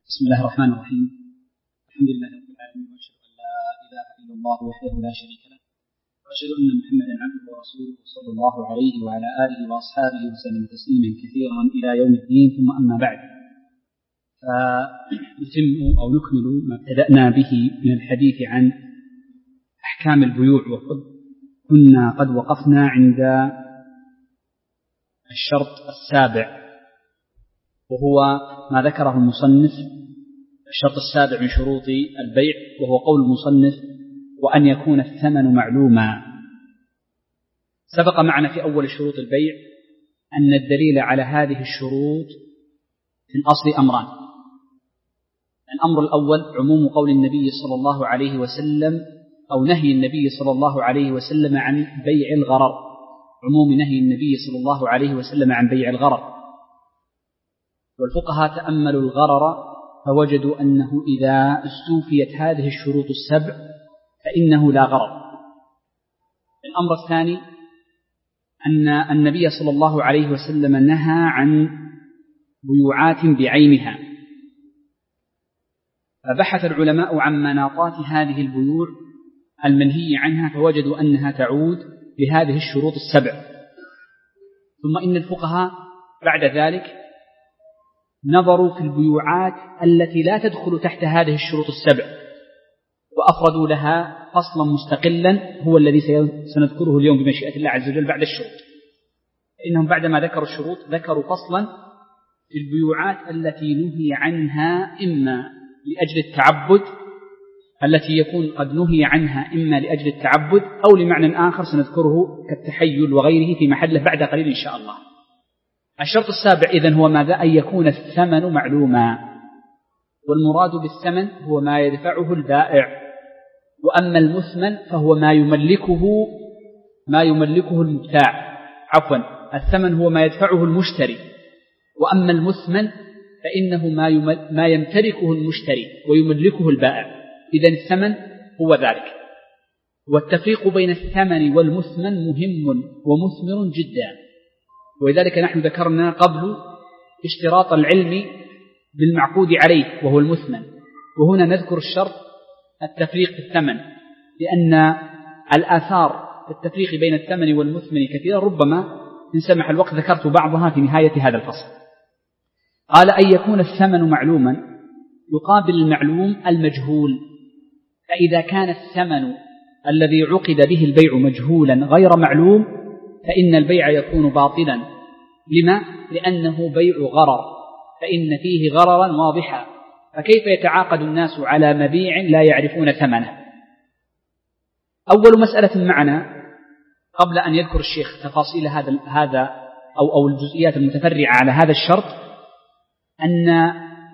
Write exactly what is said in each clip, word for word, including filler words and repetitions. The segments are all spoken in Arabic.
بسم الله الرحمن الرحيم. الحمد لله رب العالمين، واشهد ان لا اله الا الله وحده لا شريك له، واشهد ان محمدا عبده ورسوله صلى الله عليه وعلى اله واصحابه وسلم تسليما كثيرا الى يوم الدين. ثم اما بعد، فنتم او نكمل ما ابتدانا به من الحديث عن احكام البيوع، وقد كنا قد وقفنا عند الشرط السابع، وهو ما ذكره المصنف. الشرط السابع من شروط البيع وهو قول المصنف: وأن يكون الثمن معلوما. سبق معنا في أول شروط البيع أن الدليل على هذه الشروط في الأصل أمران. الأمر الأول عموم قول النبي صلى الله عليه وسلم أو نهي النبي صلى الله عليه وسلم عن بيع الغرر، عموم نهي النبي صلى الله عليه وسلم عن بيع الغرر. والفقهاء تأملوا الغرر فوجدوا أنه إذا استوفيت هذه الشروط السبع فإنه لا غرر. الأمر الثاني أن النبي صلى الله عليه وسلم نهى عن بيوعات بعينها، فبحث العلماء عن مناطات هذه البيوع المنهي عنها فوجدوا أنها تعود بهذه الشروط السبع. ثم إن الفقهاء بعد ذلك نظروا في البيوعات التي لا تدخل تحت هذه الشروط السبع وأفردوا لها فصلا مستقلا هو الذي سنذكره اليوم بمشيئة الله عز وجل بعد الشروط. إنهم بعدما ذكروا الشروط ذكروا فصلا في البيوعات التي نهي عنها إما لأجل التعبد، التي يكون قد نهي عنها إما لأجل التعبد أو لمعنى آخر سنذكره كالتحيل وغيره في محله بعد قليل إن شاء الله. الشرط السابع إذن هو ماذا؟ أن يكون الثمن معلوما، والمراد بالثمن هو ما يدفعه البائع، وأما المثمن فهو ما يملكه ما يملكه المبتاع. عفوا، الثمن هو ما يدفعه المشتري، وأما المثمن فإنه ما ما يمتلكه المشتري ويملكه البائع. إذن الثمن هو ذلك. والتفريق بين الثمن والمثمن مهم ومثمر جدا، ولذلك نحن ذكرنا قبل اشتراط العلم بالمعقود عليه وهو المثمن، وهنا نذكر الشرط التفريق في الثمن، لأن الآثار التفريق بين الثمن والمثمن كثيرا، ربما إن سمح الوقت ذكرت بعضها في نهاية هذا الفصل. قال أن يكون الثمن معلوما يقابل المعلوم المجهول، فإذا كان الثمن الذي عقد به البيع مجهولا غير معلوم فإن البيع يكون باطلا. لما؟ لأنه بيع غرر، فإن فيه غررا واضحا، فكيف يتعاقد الناس على مبيع لا يعرفون ثمنه؟ أول مسألة معنا قبل أن يذكر الشيخ تفاصيل هذا هذا أو أو الجزئيات المتفرعة على هذا الشرط، أن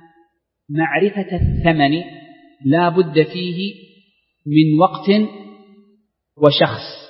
معرفة الثمن لا بد فيه من وقت وشخص.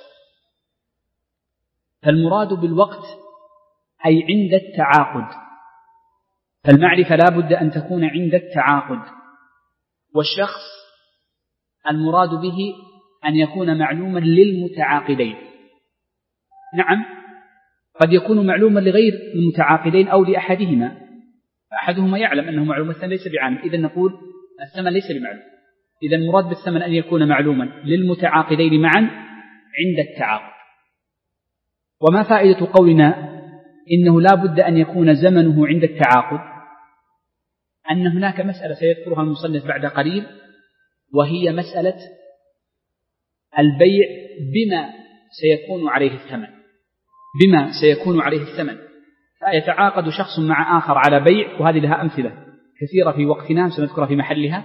فالمراد بالوقت أي عند التعاقد، فالمعرفة لا بد أن تكون عند التعاقد. والشخص المراد به أن يكون معلوما للمتعاقدين. نعم، قد يكون معلوما لغير المتعاقدين أو لأحدهما، فأحدهما يعلم أنه معلوم الثمن ليس بعالم، إذن نقول الثمن ليس بمعلوم. إذن المراد بالثمن أن يكون معلوما للمتعاقدين معا عند التعاقد. وما فائدة قولنا إنه لا بد أن يكون زمنه عند التعاقد؟ أن هناك مسألة سيذكرها المصنف بعد قليل، وهي مسألة البيع بما سيكون عليه الثمن، بما سيكون عليه الثمن. فيتعاقد شخص مع آخر على بيع، وهذه لها أمثلة كثيرة في وقتنا سنذكرها في محلها،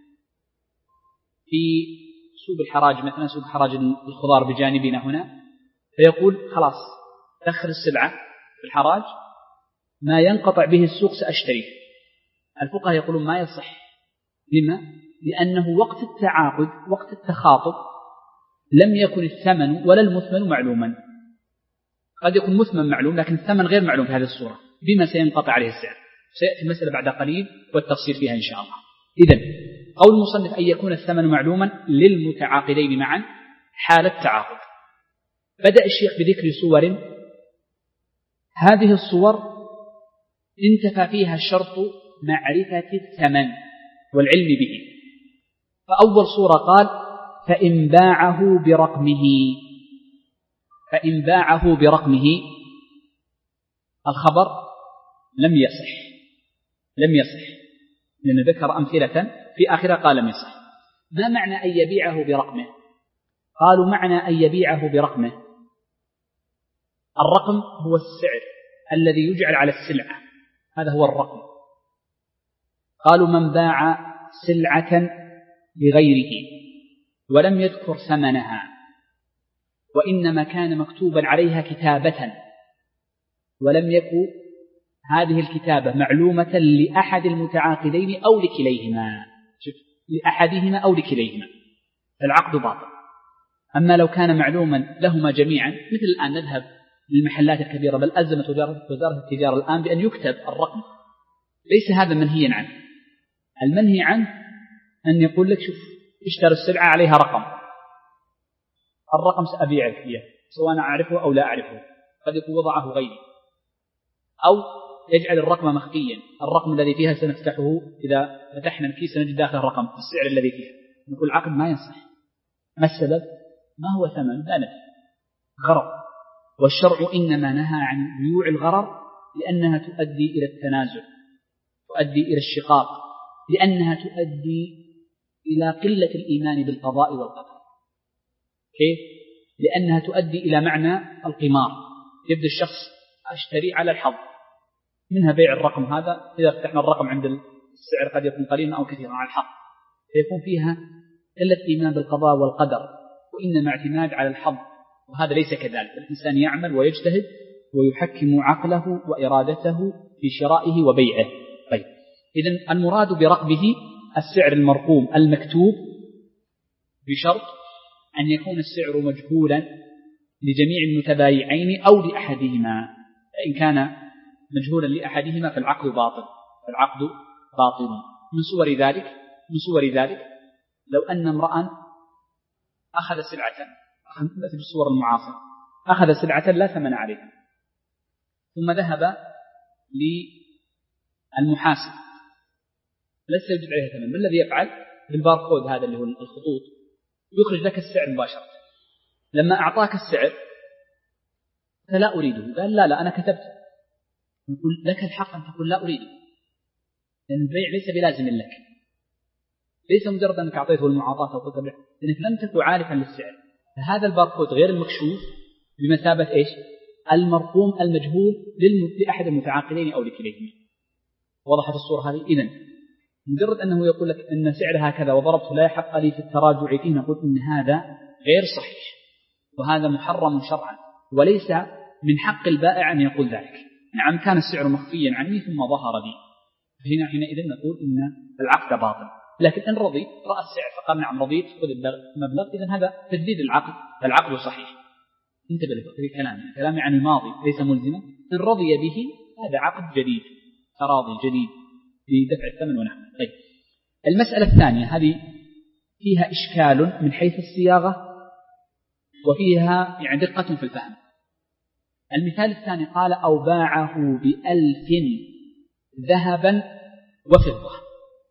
في سوق الحراج مثلا، سوق حراج الخضار بجانبنا هنا، فيقول خلاص دخل السلعة في الحراج، ما ينقطع به السوق سأشتريه. الفقهاء يقولون ما يصح. لما؟ لأنه وقت التعاقد وقت التخاطب لم يكن الثمن ولا المثمن معلوما. قد يكون مثمن معلوم لكن الثمن غير معلوم في هذه الصورة. بما سينقطع عليه السعر؟ سيأتي المسألة بعد قليل والتفصيل فيها إن شاء الله. إذن قول المصنف أن يكون الثمن معلوما للمتعاقدين معا حال التعاقد. بدأ الشيخ بذكر صور، هذه الصور انتفى فيها شرط معرفة الثمن والعلم به. فأول صورة قال فإن باعه برقمه، فإن باعه برقمه الخبر لم يصح، لم يصح، لأنه ذكر أمثلة في آخرة قال لم يصح. ما معنى أن يبيعه برقمه؟ قالوا معنى أن يبيعه برقمه، الرقم هو السعر الذي يجعل على السلعة، هذا هو الرقم. قالوا من باع سلعة لغيره ولم يذكر ثمنها وإنما كان مكتوبا عليها كتابة ولم يكن هذه الكتابة معلومة لأحد المتعاقدين أو لكليهما، شوف، لأحدهما أو لكليهما، العقد باطل. أما لو كان معلوما لهما جميعا، مثل الآن نذهب للمحلات الكبيرة، بل ألزمت وزارة التجارة الآن بأن يكتب الرقم، ليس هذا منهيا عنه. المنهي عنه أن يقول لك شوف اشتري السلعة عليها رقم، الرقم سأبيعك إياه سواء أعرفه أو لا أعرفه، قد يكون وضعه غيري، أو يجعل الرقم مخفيا، الرقم الذي فيها سنفتحه إذا فتحنا الكيس نجد داخل الرقم السعر الذي فيها، نقول العقد ما ينصح. ما السبب؟ ما هو ثمن، لا نفع، غرر. والشرع إنما نهى عن بيوع الغرر لأنها تؤدي إلى التنازع، تؤدي إلى الشقاق، لأنها تؤدي إلى قلة الإيمان بالقضاء والقدر. كيف؟ لأنها تؤدي إلى معنى القمار، يبدأ الشخص أشتري على الحظ، منها بيع الرقم هذا، إذا فتحنا الرقم عند السعر قد يكون قليلا أو كثيرا على الحظ، فيكون فيها قلة إيمان بالقضاء والقدر، وإنما اعتماد على الحظ، وهذا ليس كذلك. الإنسان يعمل ويجتهد ويحكم عقله وإرادته في شرائه وبيعه. طيب، إذن المراد برقبه السعر المرقوم المكتوب، بشرط أن يكون السعر مجهولا لجميع المتبايعين أو لأحدهما، فإن كان مجهولا لأحدهما فالعقد باطل، فالعقد باطل. من صور ذلك من صور ذلك لو أن امرأ أخذ سلعة، في الصور المعاصرة، أخذ سلعة لا ثمن عليها، ثم ذهب للمحاسب ليس يوجد عليها ثمن، ما الذي يفعل؟ بالباركود هذا اللي هو الخطوط يخرج لك السعر مباشرة. لما أعطاك السعر فلا أريده، قال لا لا أنا كتبت، نقول لك الحق أن تقول لا أريده، لأن البيع ليس بلازم لك، ليس مجرد أنك أعطيته المعاطاة أو قلت له، لأنك لم تكن عارفا للسعر. فهذا الباركود غير المكشوف بمثابة إيش؟ المرقوم المجهول لأحد المتعاقدين أو لكليهما. وضحت الصورة هذه؟ إذن مجرد أنه يقول لك أن سعر هكذا وضربت لا حق لي في التراجع فيه، نقول إن هذا غير صحيح، وهذا محرم شرعا، وليس من حق البائع أن يقول ذلك. نعم كان السعر مخفيا عني ثم ظهر لي، فهنا حينئذ نقول إن العقد باطل. لكن إن رضي رأى السعر فقال نعم رضيت خذ المبلغ، إذن هذا تجديد العقد، فالعقد صحيح. انتبه لكلامي، كلامي عن الماضي ليس ملزما. إن رضي به هذا عقد جديد، تراضي جديد بدفع الثمن ونحن. طيب، المسألة الثانية هذه فيها إشكال من حيث الصياغة وفيها يعني دقة في الفهم. المثال الثاني قال أو باعه بألف ذهبا وفضة.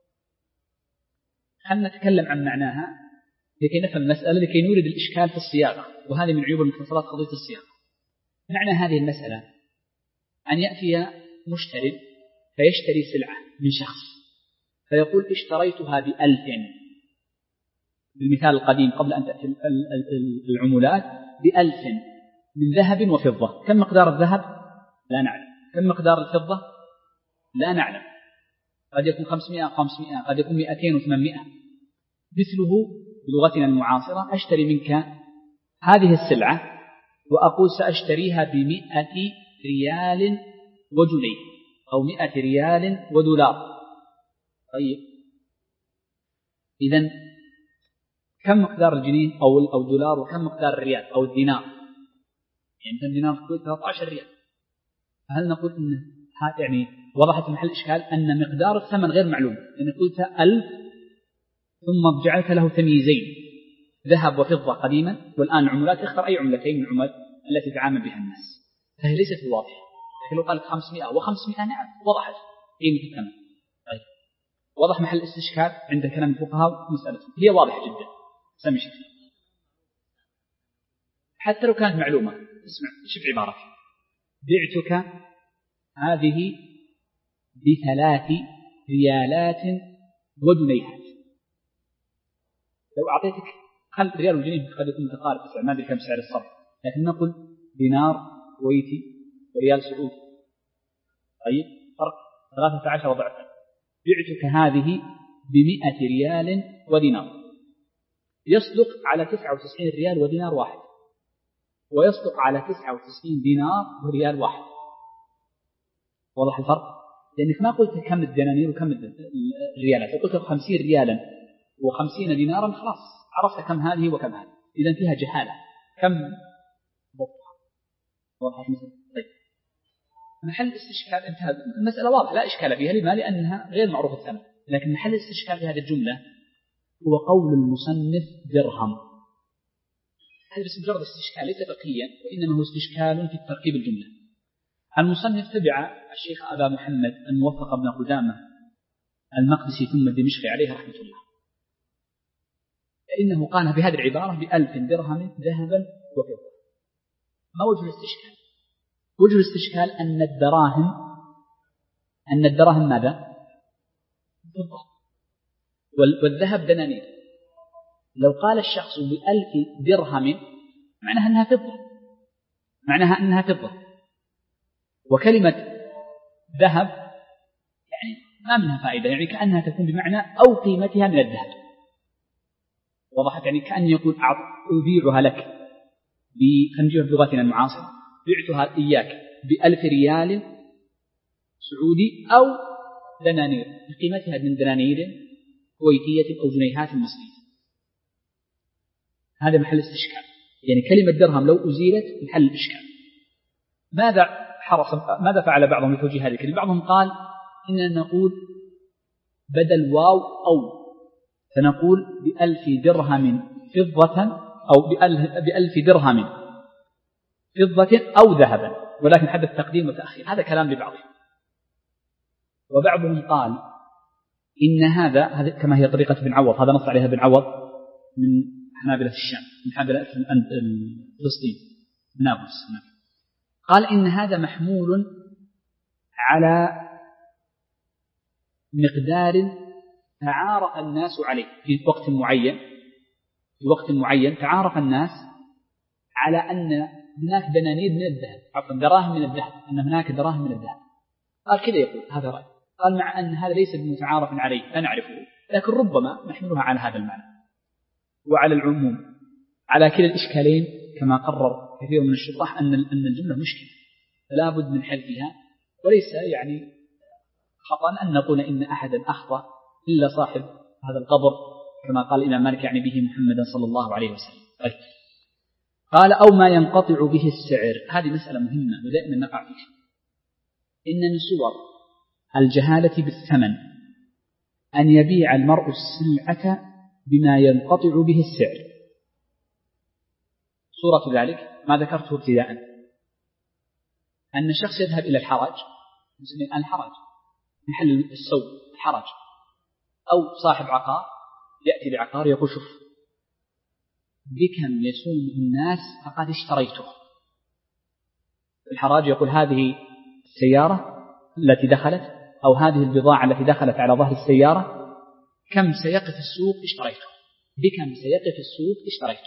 خلنا نتكلم عن معناها لكي نفهم المسألة، لكي نورد الإشكال في الصياغة، وهذه من عيوب المختصرات قضية الصياغة. معنى هذه المسألة أن يأتي مشتري فيشتري سلعة من شخص فيقول اشتريتها بألف، بالمثال القديم قبل أن تأتي العمولات، بألف من ذهب وفضة. كم مقدار الذهب؟ لا نعلم. كم مقدار الفضة؟ لا نعلم. قد يكون خمسمائة خمسمائة، قد يكون مئتين وثمانمائة. مثله بلغتنا المعاصرة أشتري منك هذه السلعة وأقول سأشتريها بمئة ريال وجنيه أو مئة ريال ودولار. طيب، إذن كم مقدار الجنيه أو أو الدولار، وكم مقدار الريال أو الدينار؟ يعني مثلا دينار في الكويت ثلاثة عشر ريال. هل نقول إن يعني وضحت محل إشكال أن مقدار الثمن غير معلوم، لأن قلت ألف ثم جعلت له تمييزين ذهب وفضة قديما، والآن العملات اختر أي عملتين من العملات التي تتعامل بها الناس، فهي ليست بواضحة. لكن لو قالت خمسمائة وخمسمائة نعم وضحت قيمة الثمن. طيب، وضح محل الاستشكال عند كلام الفقهاء مسألة هي واضحة جدا. سمي شيخ حتى لو كانت معلومة. اسمع شوف عبارة: بعتك هذه بثلاث ريالات ودنيهات. لو أعطيتك خل ريال وجنيه قد يكون متقارب، ما أدري كم سعر الصرف، لكن نقول دينار كويتي وريال سعودي، طيب فرق ثلاثة عشر ضعفا. بعتك هذه بمئة ريال ودينار، يصدق على تسعة وتسعين ريال ودينار واحد، ويصدق على تسعة وتسعين دينار وريال واحد. واضح الفرق؟ لأنك ما قلت كم الدنانير وكم الريالات، لو قلت خمسين ريالا وخمسين دينارا خلاص عرفت كم هذه وكم هذه، إذن فيها جهالة. كم ضبطها؟ واضح مثلا؟ طيب محل الاستشكال انتهى، المسألة واضحة لا إشكال فيها. لما؟ لأنها غير معروف الثمن. لكن محل الاستشكال في هذه الجملة هو قول المصنف درهم. هذا بس مجرد استشكال ليس فقهيا، وإنما هو استشكال في تركيب الجملة. المصنف تبع الشيخ أبا محمد الموفق بن قدامة المقدسي ثم الدمشقي عليه رحمة الله، فإنه قال بهذه العبارة بألف درهم ذهبا وفضة. ما وجه الاستشكال؟ وجه الاستشكال أن الدراهم أن الدراهم ماذا؟ فضة، والذهب دنانير. لو قال الشخص بألف درهم معناها أنها فضة، معناها أنها فضة. وكلمة ذهب يعني ما منها فائدة، يعني كأنها تكون بمعنى أو قيمتها من الذهب. وضحت؟ يعني كأن يقول أبيعها لك بخنجير بلغتنا المعاصرة، بعتها إياك بألف ريال سعودي أو دنانير بقيمتها من دنانير كويتية أو جنيهات مصرية. هذا محل استشكال. يعني كلمة درهم لو أزيلت محل الإشكال. ماذا حرص ماذا فعل بعضهم لتوجيه هذه الكلمة؟ بعضهم قال إننا نقول بدل واو أو، فنقول بألف درهم فضة أو بألف درهم فضة أو ذهبا، ولكن حدث تقديم وتأخير. هذا كلام لبعضهم. وبعضهم قال إن هذا هذا كما هي طريقة ابن عوض، هذا نص عليها ابن عوض من حنابلة الشام، من حنابلة فلسطين نابلس. قال إن هذا محمول على مقدار تعارف الناس عليه في وقت معين، في وقت معين تعارف الناس على أن هناك دنانير من الذهب، عفوا دراهم من الذهب، أن هناك دراهم من الذهب. قال كذا يقول هذا رأي. قال مع أن هذا ليس بمتعارف عليه لا نعرفه، لكن ربما نحملها على هذا المعنى وعلى العموم على كلا الإشكالين، كما قرر كثير من الشراح أن أن الجملة مشكلة فلا بد من حذفها. وليس يعني خطأ أن نقول إن أحدا أخطأ إلا صاحب هذا القبر، كما قال الإمام مالك يعني به محمدا صلى الله عليه وسلم. طيب. قال أو ما ينقطع به السعر. هذه مسألة مهمة ودائما نقع فيها. إن من صور الجهالة بالثمن أن يبيع المرء السلعة بما ينقطع به السعر. صورة ذلك ما ذكرته ابتداء، أن الشخص يذهب إلى الحرج، نسميه الحرج محل السوق الحرج، أو صاحب عقار يأتي بعقار يقول شوف بكم يسوم الناس فقد اشتريته. الحراج يقول هذه السيارة التي دخلت أو هذه البضاعة التي دخلت على ظهر السيارة كم سيقف السوق اشتريته، بكم سيقف السوق اشتريته،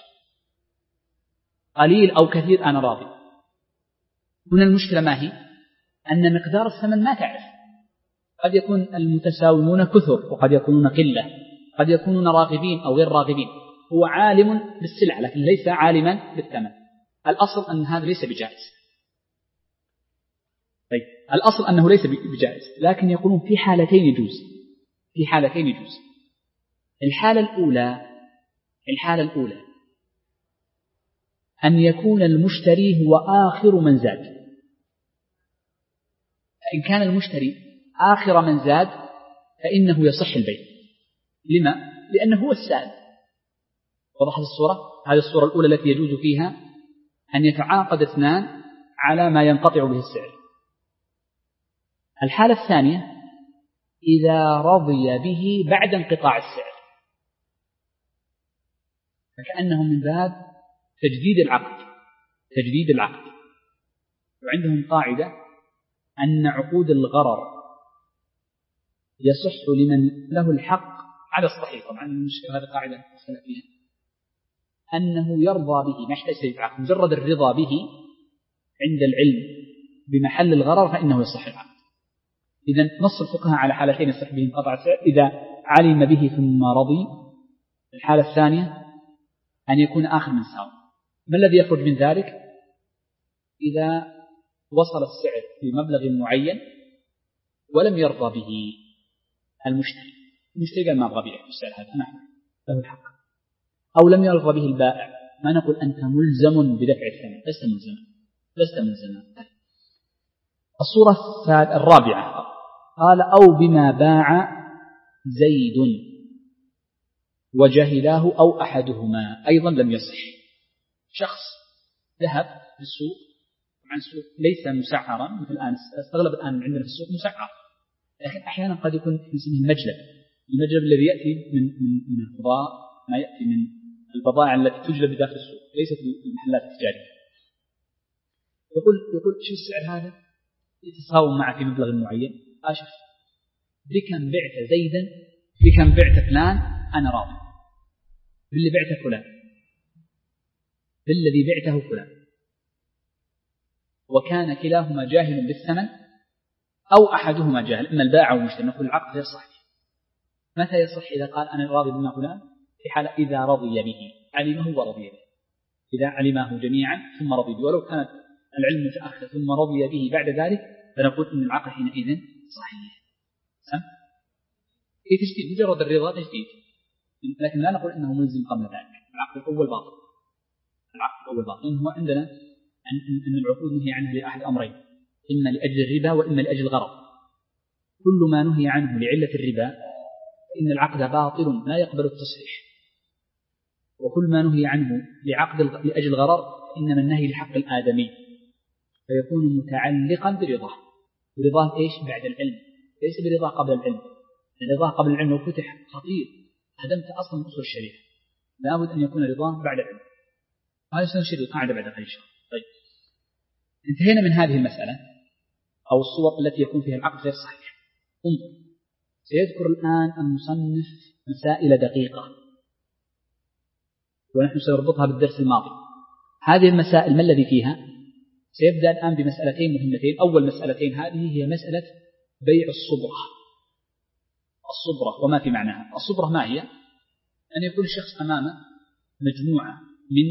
قليل أو كثير أنا راضي. هنا المشكلة ما هي؟ أن مقدار الثمن ما تعرف، قد يكون المتساومون كثر وقد يكونون قلة، قد يكونون راغبين أو غير راغبين. هو عالم بالسلع لكن ليس عالما بالثمن. الأصل أن هذا ليس بجائز. طيب الأصل أنه ليس بجائز، لكن يقولون في حالتين يجوز، في حالتين يجوز. الحالة الأولى الحالة الأولى أن يكون المشتري هو آخر من زاد. إن كان المشتري آخر من زاد فإنه يصح البيع. لما؟ لأنه هو السائل. وضحت الصورة؟ هذه الصورة الأولى التي يجوز فيها أن يتعاقد اثنان على ما ينقطع به السعر. الحالة الثانية إذا رضي به بعد انقطاع السعر، فكأنه من باب تجديد العقد تجديد العقد وعندهم قاعدة أن عقود الغرر يصح لمن له الحق على الصحيح. طبعا المشكلة هذه قاعدة أختلف فيها، أنه يرضى به ما يحتاج تجديد عقد، مجرد الرضا به عند العلم بمحل الغرر فإنه يصح العقد. إذن نص الفقهاء على حالتين يصح به انقطاع السعر: إذا علم به ثم رضي. الحالة الثانية أن يكون آخر من ساوم. ما الذي يخرج من ذلك؟ إذا وصل السعر في مبلغ معين ولم يرضى به المشتري، المشتري قال ما أبغى بيع بالسعر هذا، أنا له الحق، أو لم يرضى به البائع، ما نقول أنت ملزم بدفع الثمن، لست ملزما لست ملزما. الصورة الرابعة قال: أو بما باع زيد وجهلاه أو أحدهما، أيضا لم يصح. شخص ذهب في السوق، طبعا السوق ليس مسعرا مثل الآن، استغلب الآن عندنا في السوق مسعر، لكن أحيانا قد يكون نسميه المجلب، المجلب الذي يأتي من من من الخضار، ما يأتي من البضائع التي تجلب داخل السوق، ليست المحلات التجارية. يقول يقول شو السعر هذا؟ يتساوم معه في مبلغ معين. أشوف بكم بعت زيدا، بكم بعت فلان، أنا راضي باللي بعته فلان، بالذي بعته فلان، وكان كلاهما جاهل بالثمن أو أحدهما جاهل، إما البائع أو المشتري، نقول العقد يصح. متى يصح؟ إذا قال أنا راضي بما فلان، في حالة إذا رضي به، علمه ورضي به. إذا علمه جميعا ثم رضي به، ولو كانت العلم متأخر ثم رضي به بعد ذلك، فنقول إن العقد حينئذ صحيح. في تجديد، مجرد الرضا تجديد، لكن لا نقول إنه ملزم قبل ذلك. العقد الأول باطل، العقد الأول باطل. إنه عندنا أن أن العقود نهي عنها لأحد أمرين: إما لأجل الربا وإما لأجل الغرض. كل ما نهي عنه لعلة الربا فإن العقد باطل لا يقبل التصحيح، وكل ما نهي عنه لعقد لأجل الغرض إنما النهي لحق الآدمي، فيكون متعلقا برضاه. برضاه إيش؟ بعد العلم، ليس برضاه قبل العلم. الرضاه قبل العلم لو فتح خطير، هدمت أصلا أصول الشريعة. لابد أن يكون رضاه بعد العلم. هذا سنشير القاعدة بعد قليل. طيب، انتهينا من هذه المسألة أو الصور التي يكون فيها العقد غير صحيح. انظر، سيذكر الآن المصنف مسائل دقيقة ونحن سنربطها بالدرس الماضي. هذه المسائل ما الذي فيها؟ سيبدأ الآن بمسألتين مهمتين. أول مسألتين هذه هي مسألة بيع الصبرة. الصبرة وما في معناها. الصبرة ما هي؟ أن يكون الشخص أمامه مجموعة من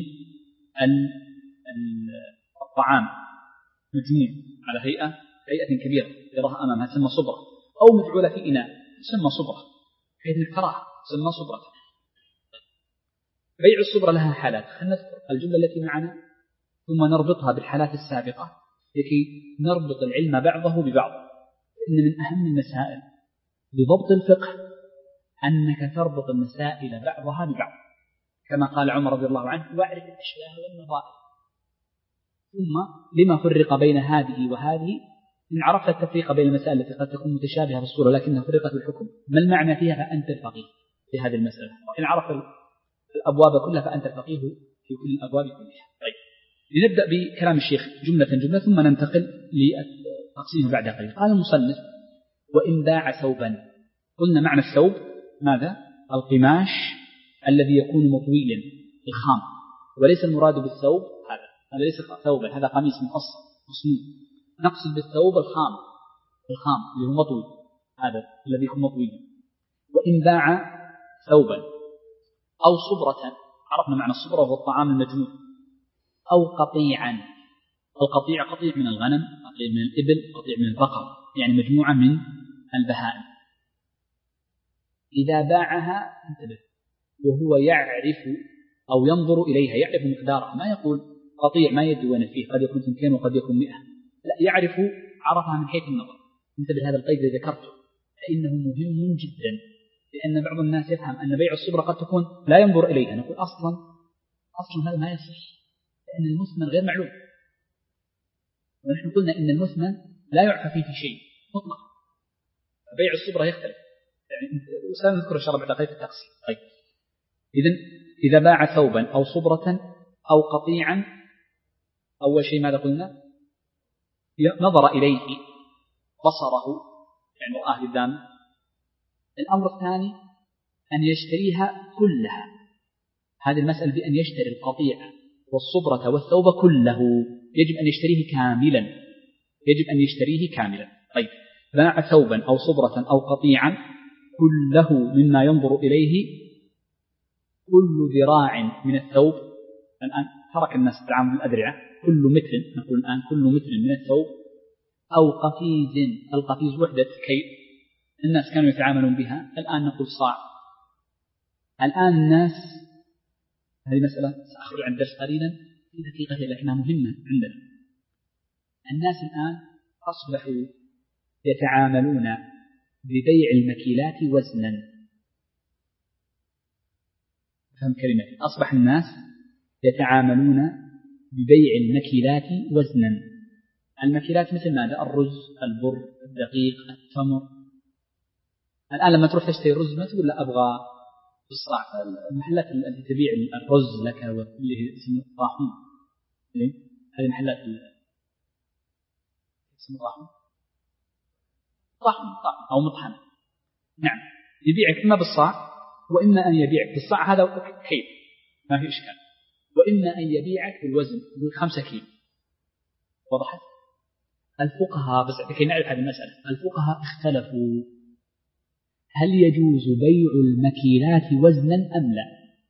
الطعام، مجموع على هيئة هيئة كبيرة يراها أمامها تسمى صبرة، أو مفعولة في إناء تسمى صبرة، حيث الكراهة تسمى صبرة. بيع الصبرة لها حالات، خلينا نذكر الجملة التي معنا ثم نربطها بالحالات السابقة لكي نربط العلم بعضه ببعض. إن من أهم المسائل لضبط الفقه أنك تربط المسائل بعضها ببعض، كما قال عمر رضي الله عنه: واعرف الأشباه والنظائر. ثم لما فرق بين هذه وهذه؟ إن عرفت التفريق بين المسائل التي قد تكون متشابهة في الصورة لكنها فرقت بالحكم، ما المعنى فيها؟ فأنت الفقيه في هذه المسألة. إن عرفت الأبواب كلها فأنت الفقيه في كل الأبواب كلها. طيب، لنبدأ بكلام الشيخ جملة جملة ثم ننتقل لتقسيمه بعد قليل. قال المصنف: وإن باع ثوبا. قلنا معنى الثوب ماذا؟ القماش الذي يكون مطويا الخام، وليس المراد بالثوب هذا هذا ليس ثوبا، هذا قميص مقصر مصنوع. نقصد بالثوب الخام، الخام اللي هو مطوي، هذا الذي يكون مطويا. وإن باع ثوبا أو صبرة، عرفنا معنى الصبرة وهو الطعام المجموع، أو قطيعا. القطيع قطيع من الغنم، قطيع من الإبل، قطيع من البقر، يعني مجموعة من البهائم. إذا باعها انتبه وهو يعرف أو ينظر إليها، يعرف مقدارها، ما يقول قطيع ما يدري وين فيه، قد يكون اثنتين وقد يكون مئة، لا، يعرف، عرفها من حيث النظر. انتبه هذا القيد الذي ذكرته فإنه مهم جدا، لأن بعض الناس يفهم أن بيع الصبرة قد تكون لا ينظر إليها. نقول أصلا أصلا هذا ما يصح، لأن المثمن غير معلوم، ونحن قلنا إن المثمن لا يعفى فيه في شيء مطلق. بيع الصبرة يختلف، يعني سنذكر إن شاء الله بعد قليل التقسيم. طيب إذن إذا باع ثوبا أو صبرة أو قطيعا، أول شيء ماذا قلنا؟ نظر إليه بصره، يعني رآه قدامه. الأمر الثاني أن يشتريها كلها، هذه المسألة بأن يشتري القطيع والصبرة والثوب كله، يجب أن يشتريه كاملا، يجب أن يشتريه كاملا. طيب باع ثوبا أو صبرة أو قطيعا كله مما ينظر إليه، كل ذراع من الثوب. الآن ترك الناس التعامل بالأذرعة، كل متر، نقول الآن كل متر من الثوب، أو قفيز، القفيز وحدة كيل الناس كانوا يتعاملون بها، الآن نقول صاع. الآن الناس، هذه مسألة سأخرج عن الدرس قليلا في دقيقة لكنها مهمة عندنا. الناس الآن أصبحوا يتعاملون ببيع المكيلات وزنا. فهم كلمتي، أصبح الناس يتعاملون ببيع المكيلات وزنا. المكيلات مثل ماذا؟ الرز، البر، الدقيق، التمر. الآن لما تروح تشتري رز ما تقول لا أبغى بالصاع. المحلات التي تبيع الرز لك واللي اسمه طاحون، هذه محلات اسمه طاحون، طاحون طاحون أو مطحنة، نعم، يبيعك إما بالصاع وإما أن يبيعك بالصاع، هذا كيل ما في إشكال، وإما أن يبيعك بالوزن بخمسة كيلو. وضحت؟ الفقهاء، بس لكي نعرف هذه المسألة، الفقهاء اختلفوا هل يجوز بيع المكيلات وزنا أم لا؟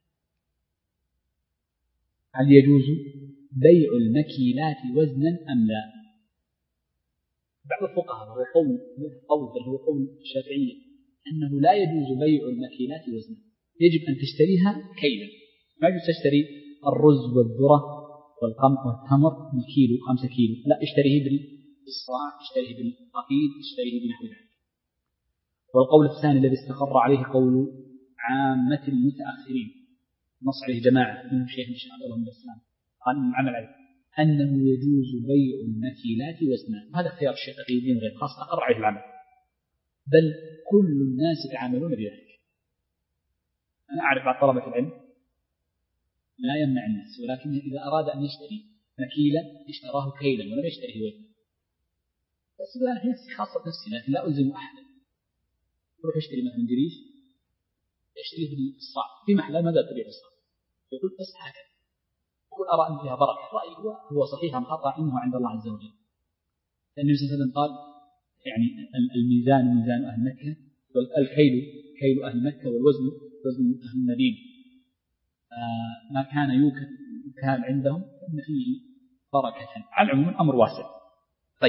هل يجوز بيع المكيلات وزنا أم لا؟ بعض الفقهاء هو قول قول بل هو قول الشافعية أنه لا يجوز بيع المكيلات وزنا، يجب أن تشتريها كيلا. ما يجوز تشتري الرز والذرة والقمح والتمر بالكيلو خمسة كيلو، لا، اشتريه بالصاع، اشتريه بالقفيد، اشتريه بنحو ذلك. والقول الثاني الذي استقر عليه قول عامة المتأخرين، نص عليه جماعة منهم شيخ الشيخ عبد الله بن بسام، قال من عمل عليه أنه يجوز بيع المكيلات وزنا، وهذا اختيار الشيخ تقي الدين غير خاص استقر عليه العمل، بل كل الناس يتعاملون بذلك. أنا أعرف بعض طلبة العلم لا يمنع الناس، ولكن إذا أراد أن يشتري مكيلا اشتراه كيلا ولم يشتريه وزنا. بس أنا في نفسي خاصة نفسي، لكن لا ألزم أحد. يروح يشتري مثلا جريش، يشتريه بالصاع في محل ما زال تبيع بالصاع، يقول بس هكذا، يقول أرى أن فيها بركة. رأيه هو هو صحيح أم خطأ إنه عند الله عز وجل. لأن النبي صلى الله عليه وسلم قال يعني الميزان ميزان أهل مكة، والكيل كيل أهل مكة، والوزن وزن أهل المدينة. ما كان يوكل كان عندهم إن فيه بركة. على العموم الأمر واسع. طيب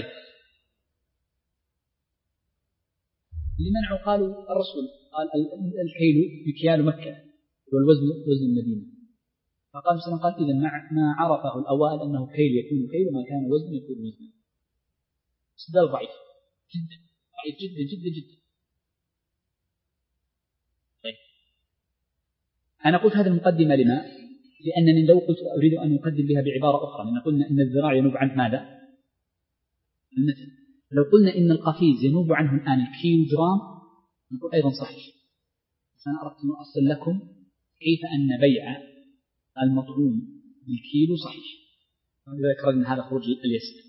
لمنعوا قالوا الرسول قال الكيل مكيال مكة والوزن وزن المدينة، فقال سلام قال إذا ما عرفه الأوائل أنه كيل يكون كيل وما كان وزن يكون وزن. استدلال ضعيف جدا، ضعيف جدا جدا جدا. طيب أنا قلت هذه المقدمة لما؟ لأنني لو قلت أريد أن أقدم بها بعبارة أخرى، لأن قلنا إن الذراع ينوب عنه ماذا؟ المثل. لو قلنا إن القفيز ينوب عنه الآن الكيلو جرام نقول أيضا صحيح. أنا أردت أن أصل لكم كيف أن بيع المطعوم بالكيلو صحيح، ولذلك رأينا هذا خروج اليسير.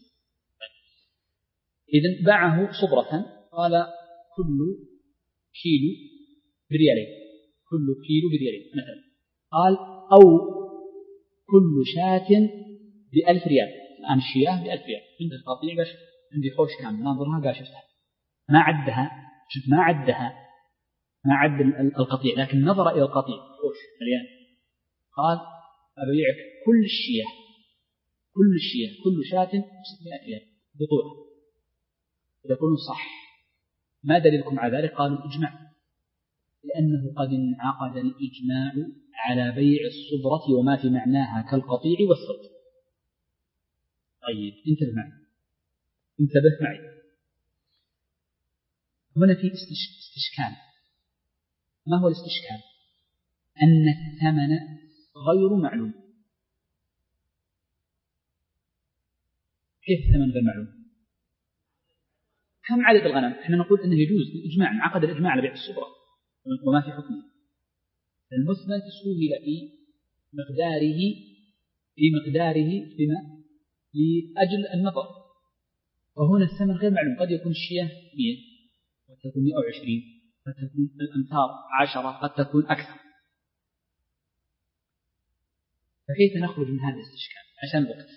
إذن باعه صبرة، قال كل كيلو بريالين، كل كيلو بريالين مثلا، قال أو كل شاة بألف ريال. الآن الشياه بألف ريال، عند القطيع باش عندي حوش كامل ناظرها قال شفتها، ما عدها، شوف ما عدها، ما عد القطيع، لكن نظر إلى القطيع حوش مليان، قال أبيعك كل الشياه، كل الشياه، كل شاة بستمائة ريال بطوع. يقولون صح. ما دليلكم على ذلك؟ قالوا الإجماع، لأنه قد انعقد الإجماع على بيع الصبرة وما في معناها كالقطيع والثوب. طيب انتبه معي، انتبه معي، هنا في استشكال. ما هو الاستشكال؟ أن الثمن غير معلوم. كيف الثمن غير معلوم؟ كم عدد الغنم؟ احنا نقول انه يجوز بالاجماع، انعقد الاجماع على بيع الصبرة وما في حكمه. المثبت سهل في مقداره في مقداره بما لأجل النظر، وهنا الثمن غير معلوم، قد يكون الشياه مئة، قد تكون مئة وعشرين، قد تكون الأمتار عشرة، قد تكون أكثر. فكيف نخرج من هذا الاستشكال عشان الوقت؟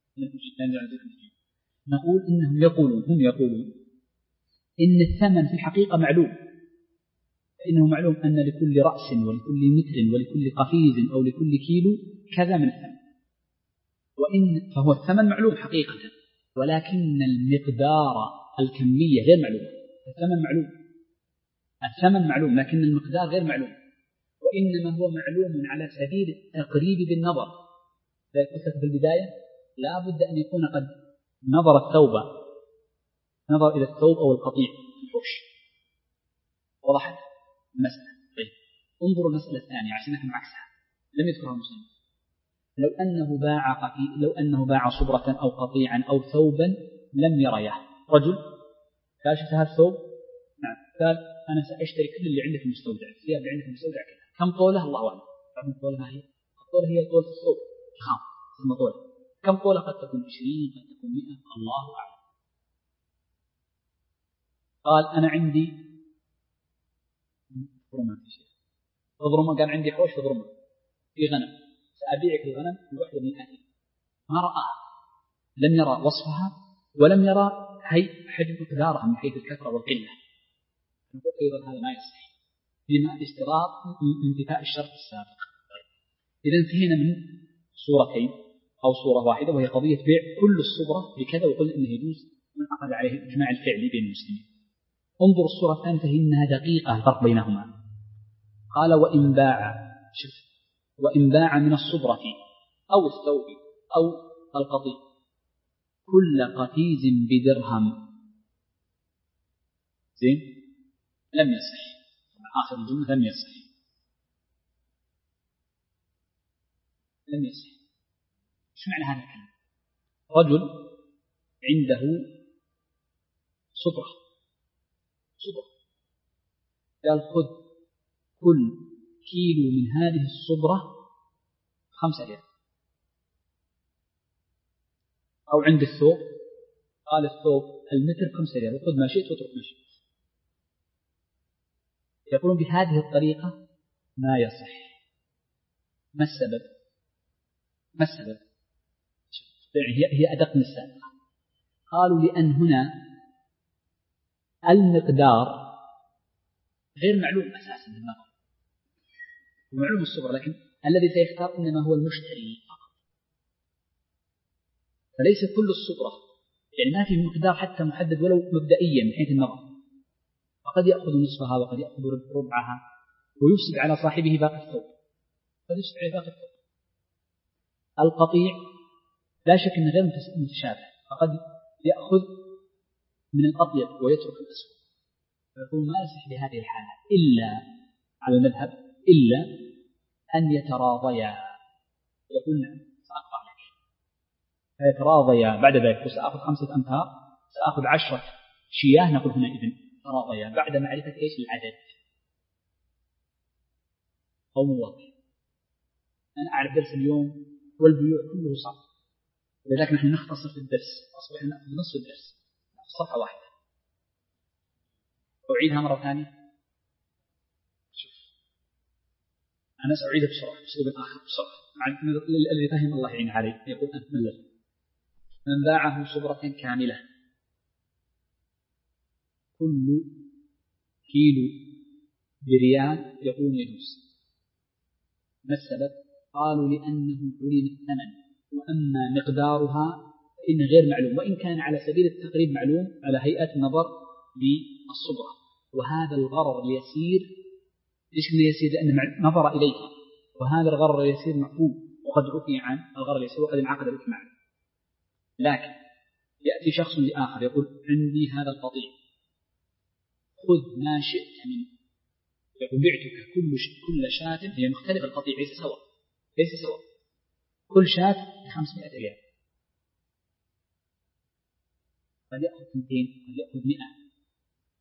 نقول إنهم يقولون هم يقولون إن الثمن في الحقيقة معلوم، فإنه معلوم أن لكل رأس ولكل متر ولكل قفيز أو لكل كيلو كذا من الثمن، وإن فهو الثمن معلوم حقيقة، ولكن المقدار الكمية غير معلوم. الثمن معلوم الثمن معلوم لكن المقدار غير معلوم، وإنما هو معلوم على سبيل التقريب بالنظر. قلت في البداية لا بد أن يكون قد نظر الثوب نظر إلى الثوب أو القطيع في الحوش. وضحت المسألة؟ طيب انظروا المسألة الثانية عشان نفهم عكسها، لم يذكرها المصنف. لو أنه باع قطيع لو أنه باع صبرة أو قطيعا أو ثوبا لم يريه رجل، قال شفت هذا الثوب؟ نعم. قال أنا سأشتري كل اللي عندك المستودع، الثياب اللي عندك المستودع كذا. كم طوله؟ الله أعلم. كم طولها هي؟ الطولة هي طول الثوب الخام ثم طوله. كم طولها؟ قد تكون عشرين، قد تكون مئة، الله أعلم. قال أنا عندي ضرمة في شيء ضرمة، قال عندي حوش وضرمة في غنم، سأبيعك الغنم الوحدة مئتين. ما رآها، لم يرى وصفها ولم يرى هي حجم مقدارها من حيث الكثرة والقلة. نقول أيضا هذا ما يصح بما اشتراط انتفاء الشرط السابق. إذا انتهينا من صورتين أو صورة واحدة، وهي قضية بيع كل الصبرة بكذا، وقل إنه يجوز وانعقد عليه الإجماع الفعلي بين المسلمين. انظر الصورة الثالثة إنها دقيقة الفرق بينهما. قال وإن باع شوف وإن باع من الصبرة أو الثوب أو القطيع كل قفيز بدرهم زين لم يصح. آخر الجملة لم يصح لم يصح. شو معنى هذا الكلام؟ رجل عنده صبرة صبرة قال خذ كل كيلو من هذه الصبرة خمسة ريال. أو عند الثوب قال الثوب المتر خمسة ريال، وخذ ما شئت واترك ما شئت. يقولون بهذه الطريقة ما يصح. ما السبب؟ ما السبب؟ هي هي أدق من السابقة. قالوا لأن هنا المقدار غير معلوم أساسا بالنظر، ومعلوم الصبر، لكن الذي سيختار إنما هو المشتري فقط، فليس كل الصبرة، يعني ما في مقدار حتى محدد ولو مبدئيا من حيث النظر، فقد يأخذ نصفها وقد يأخذ ربعها ويفسد على صاحبه باقي الثوب، قد يفسد على باقي الثوب. القطيع لا شك أنه غير متشابه، فقد يأخذ من الأطيب ويترك الأسود، فيقول ما يصح بهذه الحالة إلا على المذهب إلا أن يتراضيا. يقول نعم سأقطع لك، فيتراضيا بعد ذلك، وسأخذ خمسة أمتار سأخذ عشرة شياه، نقول هنا إذن تراضيا بعد معرفة إيش العدد أو موضح. أنا أعرف درس اليوم والبيوع كله صعب، ولذلك نحن نختصر في الدرس، أصبحنا نأخذ نصف الدرس صفحة واحدة. أعيدها مرة ثانية. شوف أنا سأعيدها بسرعة بأسلوب آخر بسرعة مع الذي فهم الله يعين عليه. يقول أنت ملل من باعه صبرة كاملة كل كيلو بريال يقول يجوز. ما السبب؟ قالوا لأنه علم الثمن، وأما مقدارها فإن غير معلوم، وإن كان على سبيل التقريب معلوم على هيئة نظر بالصبرة. وهذا الغرر اليسير، ليش كنا يسير؟ لأن نظر إليها، وهذا الغرر اليسير مفهوم وقد عفي عن الغرر اليسير وقد انعقد الإجماع. لكن يأتي شخص لآخر يقول عندي هذا القطيع خذ ما شئت منه، يقول بعتك كل كل شاة، هي مختلف القطيع ليس سوا ليس سوا كل شاة بخمسمائة ريال، قد يأخذ اثنتين قد يأخذ مئة،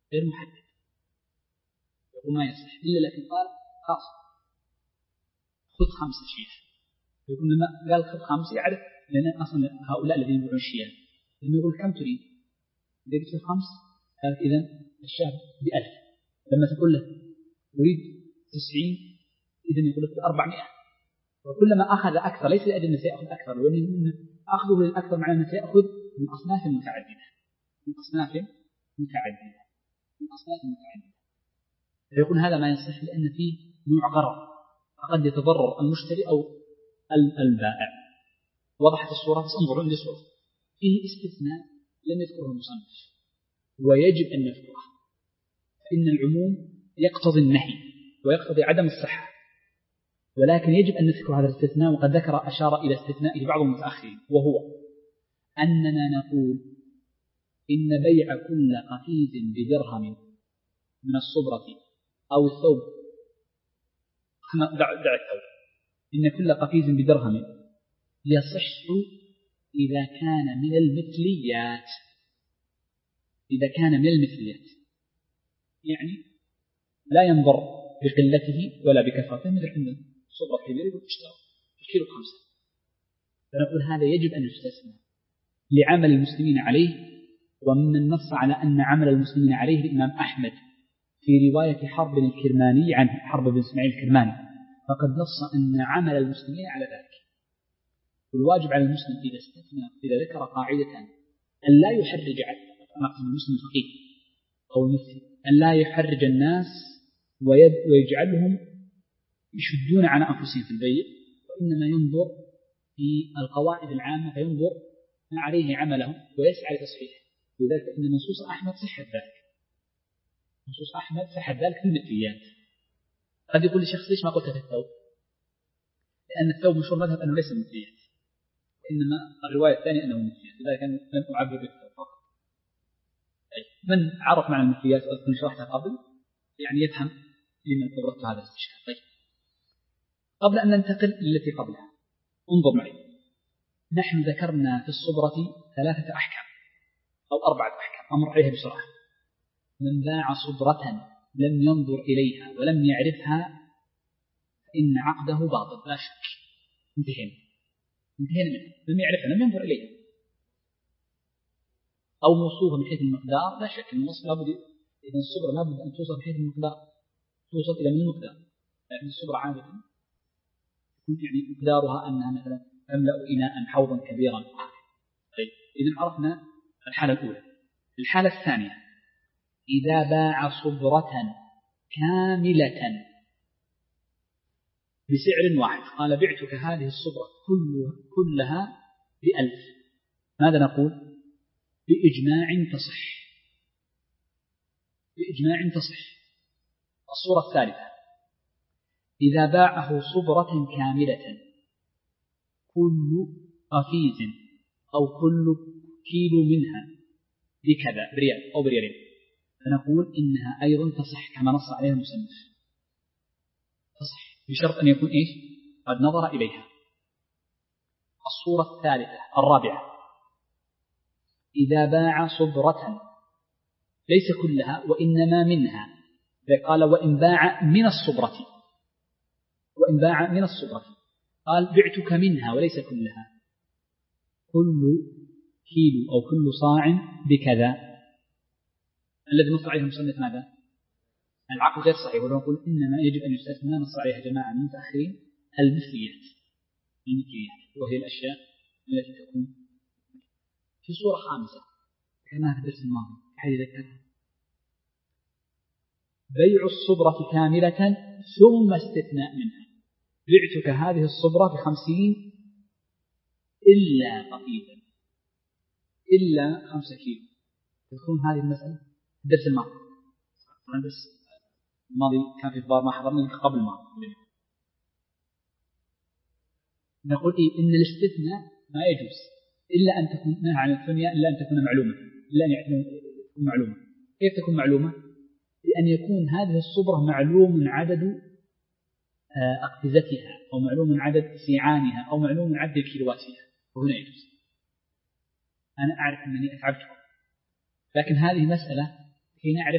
غير محدد، يقول ما يصح إلا لكن قال خاص خذ خمسة شيء، يقول لما قال خذ خمسة يعرف، لأن أصلا هؤلاء الذين يبيعون الشياه لما يقول كم تريد إذا قلت خمس قال إذن الشاه بألف، لما تقول له أريد تسعين إذن يقول لك بأربعمائة، وكلما أخذ أكثر ليس لأجل أنه سيأخذ أكثر، لأن أخذه للأكثر معناه أنه سيأخذ من أصناف متعددة من أصناف متعددة من أصناف متعددة فيقول هذا ما يصح لأن فيه نوع غرر، فقد يتضرر المشتري أو البائع. وضحت الصورة؟ بس انظروا إلى الصورة، فيه استثناء لم يذكره المصنف ويجب أن نذكره، فإن العموم يقتضي النهي ويقتضي عدم الصحة، ولكن يجب أن نذكر هذا الاستثناء، وقد ذكر أشار إلى استثنائه بعض المتأخرين، وهو أننا نقول إن بيع كل قفيز بدرهم من الصبرة أو الثوب، دع, دع الثوب، إن كل قفيز بدرهم يصح إذا كان من المثليات، إذا كان من المثليات يعني لا ينظر بقلته ولا بكثرته، مثل عندنا صبرة كبيرة يقول اشترى الكيلو خمسة، فنقول هذا يجب أن يستثنى لعمل المسلمين عليه. ومن نص على أن عمل المسلمين عليه الإمام أحمد في رواية حرب الكرماني عنه، حرب بن إسماعيل الكرماني، فقد نص أن عمل المسلمين على ذلك. والواجب على المسلم إذا استثنى إذا ذكر قاعدة أن لا يحرج المسلم الفقيه أو المفتي، أن لا يحرج الناس ويجعلهم يشدون على أنفسهم في البيع، وإنما ينظر في القواعد العامة فينظر ما عليه عملهم ويسعى لتصحيحه. وذلك إن نصوص أحمد صحت ذلك، نصوص أحمد صحت ذلك في المثليات. قد يقول لشخص ليش ما قلت في الثوب؟ لأن الثوب مشهور مذهب أنه ليس مثليات، إنما الرواية الثانية أنه مثليات، لذلك لم أعبر بالثوب فقط. من عرف معنى المثليات أذكر شرحتها قبل يعني يفهم لمن أبرزت هذا الاستشهاد. طيب قبل أن ننتقل للتي قبلها انظر معي، نحن ذكرنا في الصبرة ثلاثة أحكام أو أربعة أحكام أمر عليها بسرعة. من باع صبرة لم ينظر إليها ولم يعرفها فإن عقده باطل لا شك، انتهينا انتهينا منها، لم يعرفها لم ينظر إليها. أو موصوفة من حيث المقدار لا شك الوصف لابد، إذن الصبرة لابد أن توصل من حيث المقدار، توصل إلى من المقدار، لكن الصبرة عادة يعني مقدارها أنها مثلا تملأ إناء حوضا كبيرا. طيب إذن عرفنا الحالة الأولى. الحالة الثانية إذا باع صبرة كاملة بسعر واحد، قال بعتك هذه الصبرة كلها بألف، ماذا نقول؟ بإجماع تصح، بإجماع تصح. الصورة الثالثة إذا باعه صبرة كاملة كل قفيز أو كل كيلو منها بكذا بريال أو بريالين، فنقول إنها أيضا تصح كما نص عليها المصنف، تصح بشرط أن يكون إيش؟ قد نظر إليها. الصورة الثالثة الرابعة إذا باع صبرة ليس كلها وإنما منها، قال وإن باع من الصبرة، وإن باع من الصبرة قال بعتك منها وليس كلها كل كيلو أو كل صاع بكذا، الذي نص عليه المصنف ماذا؟ العقد غير صحيح، ونقول إنما يجب أن يستثنى نص عليها جماعة من المتأخرين المثليات، المثليات وهي الأشياء التي تكون في صورة خامسة كما في الدرس الماضي حيث ذكرها بيع الصبرة كاملة ثم استثناء منها، بعتك هذه الصبرة بخمسين إلا قفيزا إلا خمسة كيلو، تكون هذه المسألة الدرس الماضي. الدرس الماضي كان في إخبار ما حضرنا قبل الماضي. نقول إيه؟ إن الاستثناء ما يجوز إلا أن تكون نهى عن الثنية، إلا أن تكون معلومة، إلا أن تكون معلومة. كيف تكون معلومة؟ لأن يكون هذه الصبرة معلوم عدد أقفزتها أو معلوم عدد سيعانها أو معلوم عدد الكيلوات فيها، وهنا يجوز. أنا أعرف أنني أتعبتكم، لكن هذه مسألة كي نعرف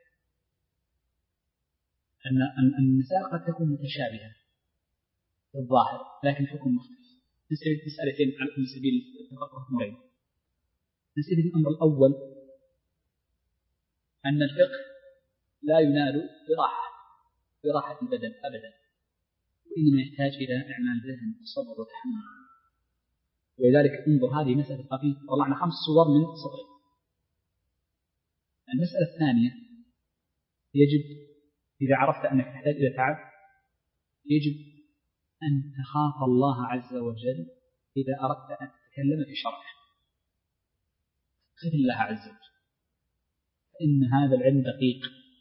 أن المسائل قد تكون متشابهة في الظاهر لكن حكم مختلف. نسأل مسألتين على سبيل التفقه مرين. نسأل الأمر الأول أن الفقه لا ينال براحة براحة البدن أبدا، وإنما يحتاج إلى إعمال ذهن وصبر وتحمل. ولذلك انظر هذه مسألة خفيفة، طلعنا خمس صور من صبر. المسألة الثانية يجب إذا عرفت أنك تحتاج إلى تعب يجب أن تخاف الله عز وجل إذا أردت أن تتكلم في شرعه. خف الله عز وجل، فإن هذا العلم دقيق.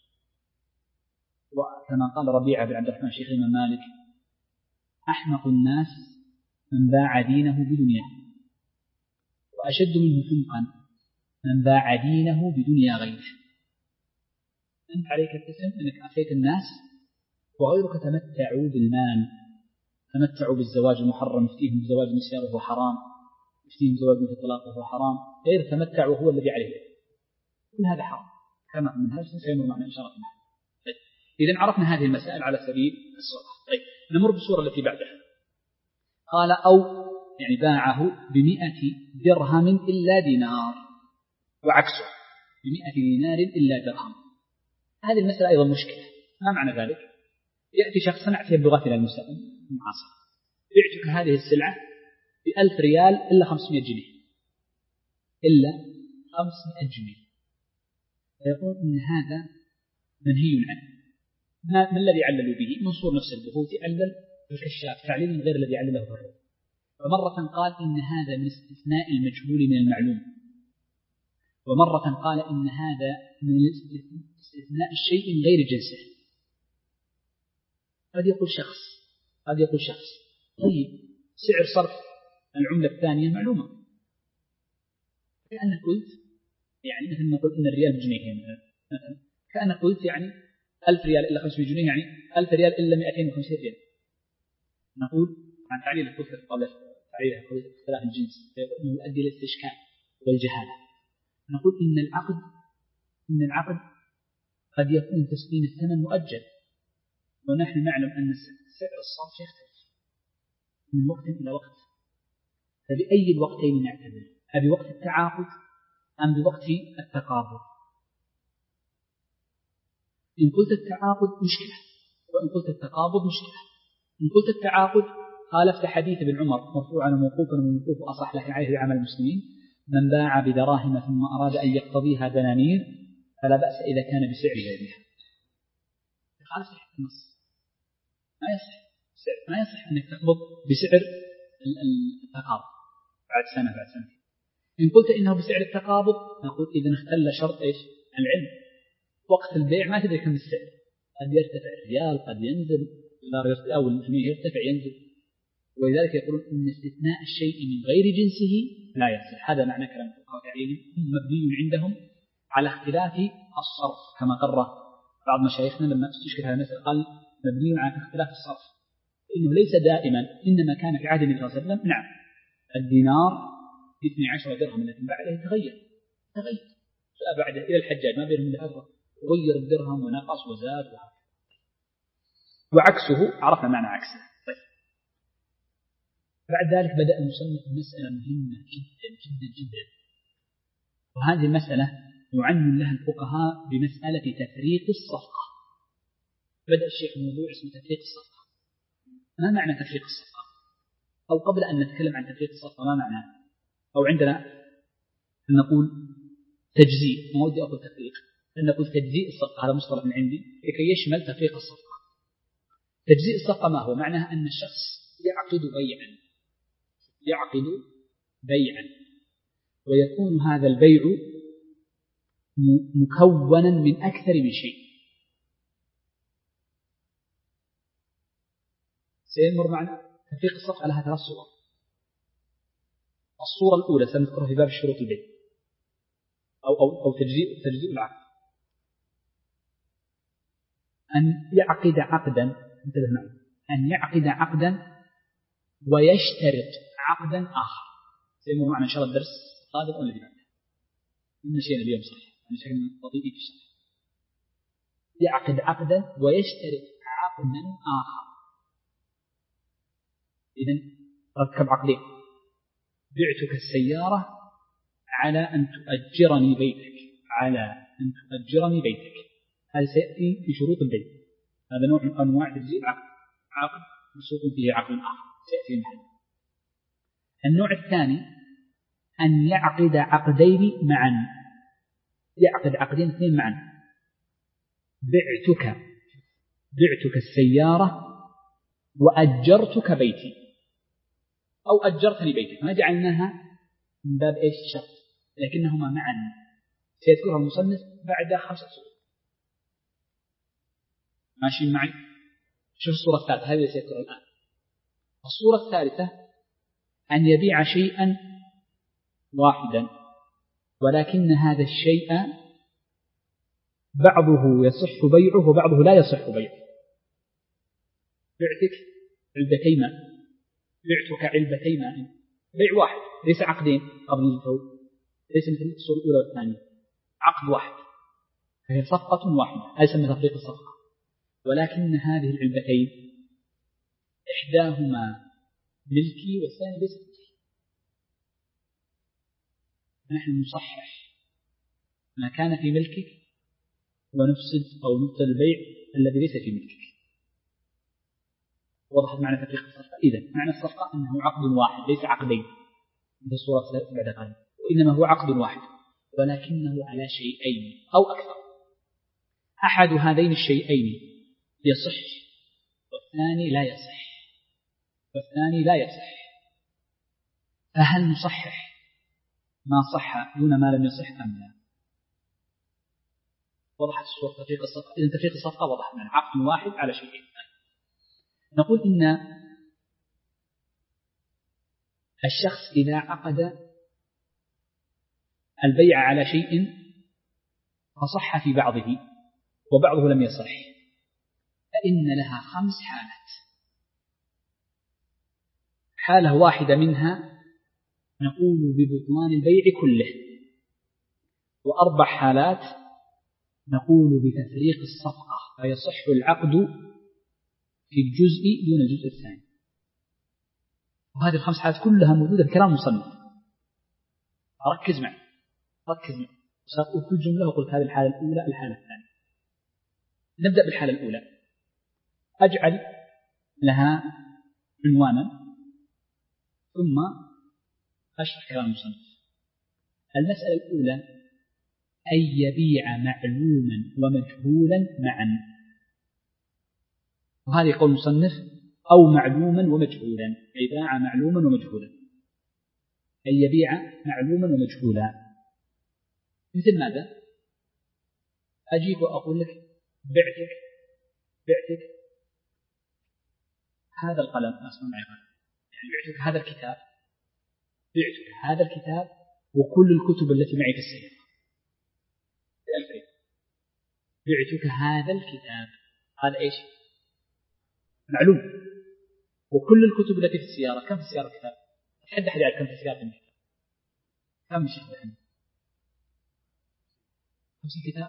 وكما قال ربيعة بن عبد الرحمن شيخ الإمام مالك: أحمق الناس من باع دينه بدنياه، وأشد منه حمقا من باع دينه بدنيا غيره. أنت عليك التسم أنك أعطيت الناس وغيرك تمتعوا بالمال، تمتعوا بالزواج المحرم، يفتيهم بزواج النساء وهو حرام، يفتيهم زواج مثل الطلاق وهو حرام، غير تمتع وهو الذي عليه. كل هذا حرام كما من هذا سيمر معنا إن شاء الله. طيب. إذن عرفنا هذه المسائل على سبيل الصورة. طيب. نمر بالصورة التي بعدها. قال: أو يعني باعه بمئة درهم إلا دينار، وعكسه بمئة دينار إلا درهم. هذه المسألة أيضا مشكلة. ما معنى ذلك؟ يأتي شخص صنع في بلغتنا المعاصرة: بعتك هذه السلعة بألف ريال إلا خمسمائة جنيه، إلا خمسمائة جنيه. فيقول إن هذا منهي عنه. ما, ما الذي عللوا به؟ منصور نفس البحوث علل الكشاف تعليل غير الذي علله الرب. فمرة قال إن هذا من استثناء المجهول من المعلوم، ومرة قال إن هذا من استثناء الشيء من غير جنسه. قد يقول شخص قد يقول شخص طيب سعر صرف العملة الثانية معلومة، كأنك قلت يعني مثل ما قلت إن الريال بجنيه مثلا، كأنك قلت يعني ألف ريال إلا خمسمائة جنيه، يعني ألف ريال إلا مئتين وخمسين ريال. نقول عن تعليل الكفر قبل تعليل اختلاف الجنس فيقول إنه يؤدي إلى الاستشكال والجهالة. نقول إن العقد إن العقد قد يكون تسليم الثمن مؤجل، ونحن نعلم أن سعر الصرف يختلف من وقت إلى وقت. فبأي الوقتين نعتبر؟ أبوقت التعاقد أم بوقت التقابض؟ إن قلت التعاقد مشكلة، وإن قلت التقابض مشكلة. إن قلت التعاقد خالفت حديث ابن عمر مرفوعا وموقوفا، وموقوف أصح لك عليه عمل المسلمين: من باع بدراهم ثم أراد أن يقتضيها دنانير فلا بأس إذا كان بسعر غيرها. خالفت النص، ما يصح ما يصح أنك تقبض بسعر التقابض بعد سنة بعد سنة. إن قلت إنه بسعر التقابض نقول إذا اختل شرط إيش؟ العلم. وقت البيع ما تدري كم السعر، قد يرتفع الريال قد ينزل، أو الجنيه يرتفع ينزل. ولذلك يقولون إن استثناء الشيء من غير جنسه لا يصح. هذا معنى كلام الفقهاء، يعني مبني عندهم على اختلاف الصرف، كما قرر بعض مشايخنا لما استشكل هذا المسألة قال مبني على اختلاف الصرف، إنه ليس دائما، إنما كان في عهد النبي صلى الله عليه وسلم نعم الدينار باثني عشر درهم، لكن بعده تغير تغير جاء بعده إلى الحجاج ما بينهم إلا فترة غير الدرهم ونقص وزاد وهكذا. وعكسه عرفنا معنى عكسه. طيب. بعد ذلك بدأ المصنف مسألة مهمة جدا جدا جدا، وهذه المسألة يعنون لها الفقهاء بمسألة تفريق الصفقة. بدأ الشيخ موضوع اسمه تفريق الصفقة. ما معنى تفريق الصفقة؟ أو قبل أن نتكلم عن تفريق الصفقة ما معناه؟ أو عندنا نقول تجزيء، ما ودي أقول تفريق، أن نقول تجزيء الصفقة، هذا مصطلح من عندي لكي يشمل تفريق الصفقة. تجزيء الصفقة ما هو؟ معناها أن الشخص يعقد بيعا يعقد بيعا ويكون هذا البيع مكونا من أكثر من شيء. سيمر معنا تفريق الصفقة لها ثلاث صور. الصورة الأولى سنذكرها في باب الشروط البيع أو أو أو تجزيء تجزيء العقد، أن يعقد عقدا، انتبه معي، أن يعقد عقدا ويشترط عقدا آخر. سيمر معنا إن شاء الله الدرس القادم والذي بعده. من مشينا اليوم صحيح، أنا شكلنا بطيء في الشرح. يعقد عقدا ويشترط عقدا آخر. إذن ركب عقدين: بعتك السيارة على أن تؤجرني بيتك، على أن تؤجرني بيتك. هذا سيأتي في شروط البيع. هذا نوع من أنواع تجزئة العقد، عقد مسوق فيه عقد آخر سيأتي المحل. النوع الثاني أن يعقد عقدين معا، يعقد عقدين اثنين معا: بعتك بعتك السيارة وأجرتك بيتي، أو أجرتني بيتك. ما جعلناها من باب إيش شرط، لكنهما معا سيذكرها المصنف بعد خمسة صور. ماشي معي؟ شوف الصورة الثالثة، هذه سيذكرها الآن. الصورة الثالثة أن يبيع شيئا واحدا، ولكن هذا الشيء بعضه يصح بيعه وبعضه لا يصح بيعه. بعتك علبتي ماء، بعتك علبتي ماء، بيع واحد ليس عقدين قبل الفور، ليس مثل الصورة الأولى والثانية، عقد واحد، فهي صفقة واحدة، ليس من تفريق الصفقة. ولكن هذه العلبتين إحداهما ملكي والثاني ليس ملكي، نحن نصحح ما كان في ملكك ونفسد أو نبطل البيع الذي ليس في ملكك. وضحت معنى تفريق الصفقة. إذن معنى الصفقة أنه عقد واحد ليس عقدين مثل الصورة بعد قليل، وإنما هو عقد واحد ولكنه على شيئين أو أكثر. أحد هذين الشيئين يصح والثاني لا يصح، والثاني لا يصح، فهل نصحح ما صح دون ما لم يصح أم لا؟ وضحت الصورة تفريق الصفقة. إذن تفريق الصفقة وضح من عقد واحد على شيئين. نقول إن الشخص إذا عقد البيع على شيء فصح في بعضه وبعضه لم يصح، فإن لها خمس حالات. حالة واحدة منها نقول ببطلان البيع كله، وأربع حالات نقول بتفريق الصفقة فيصح العقد في الجزء دون الجزء الثاني. وهذه الخمس حالات كلها موجودة في كلام مصنف. ركز معي ركز معي وسأقول كل جملة وقلت هذه الحالة الأولى الحالة الثانية. نبدأ بالحالة الأولى. أجعل لها عنوانا ثم أشرح كلام المصنف. المسألة الأولى أن يبيع معلوما ومجهولا معا، وهذه قول المصنف أو معلوما ومجهولا، أي باع معلوما ومجهولا. أن يبيع معلوما ومجهولا مثل ماذا؟ أجيب وأقول لك بعتك بعتك هذا القلم، أسمع معي قلم، يعني بعتك هذا الكتاب، بعتك هذا الكتاب وكل الكتب التي معي في السيارة بألفين. بعتك هذا الكتاب، هذا إيش؟ معلوم. وكل الكتب التي في السيارة، كم في السيارة كتاب؟ أتحدى أحد يعرف كم في السيارة كتاب؟ كم شيخ الحين؟ خمسين كتاب؟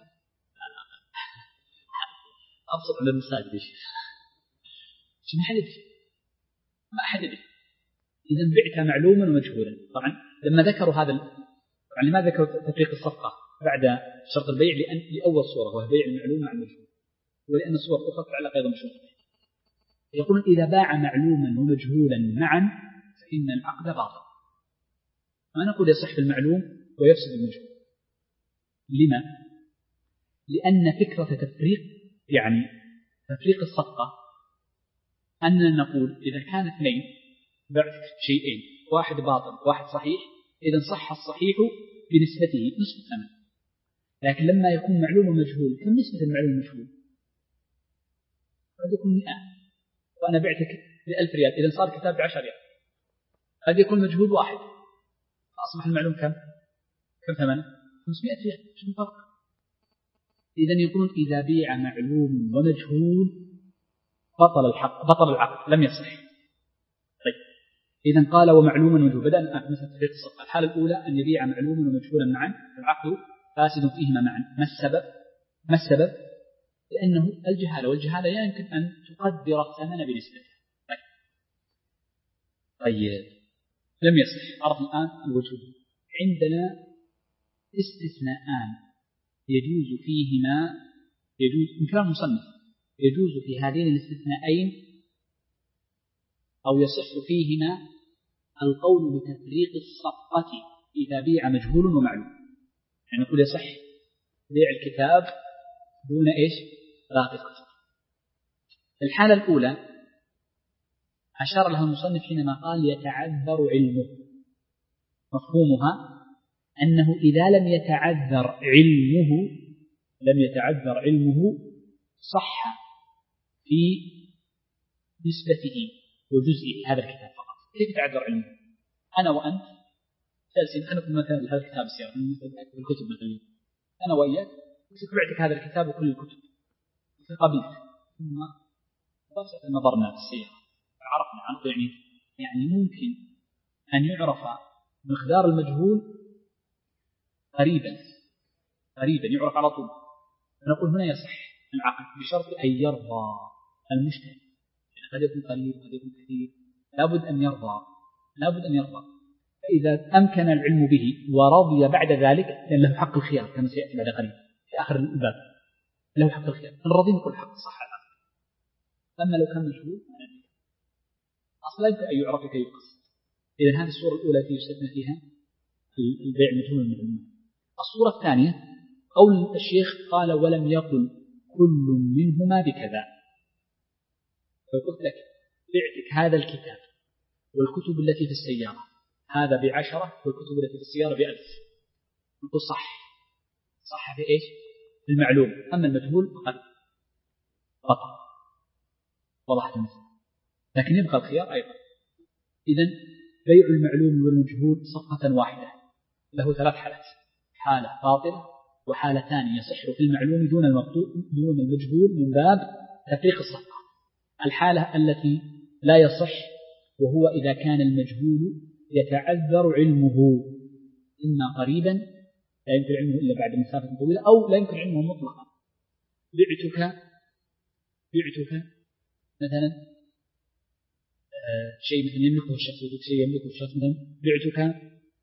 أبسط من المساجد يا شيخ. شو ما حد يدري؟ ما أحد يدري. إذا بعت معلوما ومجهولا. طبعا لما ذكروا هذا، طبعا لماذا ذكروا تفريق الصفقة بعد شرط البيع؟ لأن لأول صورة وهي بيع المعلوم مع المجهول، ولأن الصور الأخرى تتعلق أيضا بشروط البيع. يقول إذا باع معلوما ومجهولا معا فإن العقد باطل. ما نقول يصح بالمعلوم ويفسد بالمجهول. لما؟ لأن فكرة تفريق يعني تفريق الصفقة أننا نقول إذا كان اثنين بعت شيئين، واحد باطل واحد صحيح، إذا صح الصحيح بنسبته نصف الثمن. لكن لما يكون معلوم ومجهول، كم نسبة المعلوم والمجهول؟ قد يكون مئة وأنا بعتك بألف ريال، إذا صار كتاب بعشر ريال. قد يكون مجهول واحد فأصبح المعلوم كم؟ كم ثمنه؟ خمسمائة ريال. شو الفرق؟ إذن يقولون إذا بيع معلوم ومجهول بطل الحق، بطل العقد، لم يصح. طيب إذن قال ومعلوما ومجهول، بدأنا مثل تفريق الصفقة. الحالة الأولى أن يبيع معلوما ومجهولا معا، العقد فاسد فيهما معا. ما السبب؟ ما السبب؟ لأنه الجهالة والجهالة لا يمكن أن تقدر الثمن بنسبته. طيب, طيب. لم يصح. عرفنا الآن الوجود. عندنا استثناءان يجوز فيهما يجوز من كلام المصنف يجوز في هذين الاستثناءين أو يصح فيهما القول بتفريق الصفقة إذا بيع مجهول ومعلوم. يعني نقول يصح بيع الكتاب دون إيش؟ راقص الصفقة. الحالة الأولى أشار لها المصنف حينما قال يتعذر علمه. مفهومها أنه إذا لم يتعذر علمه لم يتعذر علمه صح في نسبته وجزئه هذا الكتاب فقط. كيف يتعذر علمه؟ أنا وأنت جالسين خلينا نقول مثلا هذا الكتاب السيارة الكتب مثلا أنا وإياك بعتك هذا الكتاب وكل الكتب فقبلت ثم بسط نظرنا في السيارة عرفنا عنه يعني يعني ممكن أن يعرف مقدار المجهول قريبا قريبا يعرف على طول. فنقول هنا يصح العقد بشرط أن يرضى المشتري. يعني قد يكون قليل وقد يكون كثير لابد أن يرضى لابد أن يرضى. فإذا أمكن العلم به ورضي بعد ذلك لأن له حق الخيار كما سيأتي بعد قليل في آخر الباب له حق الخيار. الرضي نقول حق صح العقد. أما لو كان مجهول أصلا يمكن أن يعرف كي يقصد. إذن هذه الصورة الأولى التي يستثنى فيها البيع مجهول المعلوم. الصورة الثانية قول الشيخ قال ولم يقل كل منهما بكذا. فقلت لك بعتك هذا الكتاب والكتب التي في السيارة هذا بعشرة والكتب التي في السيارة بألف. نقول صح صح في إيش؟ المعلوم. أما المجهول فقد خطأ. وضحت المثال لكن يبقى الخيار أيضا. إذن بيع المعلوم والمجهول صفقة واحدة له ثلاث حالات. حالة باطلة وحالة ثانية يصح في المعلوم دون دون المجهول من باب تفريق الصفقة. الحالة التي لا يصح وهو إذا كان المجهول يتعذر علمه إما قريبا لا يمكن علمه إلا بعد مسافة طويلة أو لا يمكن علمه مطلقا. بعتك بعتك مثلا شيء مثل يملكه الشخص وجود شيء يملكه الشخص مثلا بعتك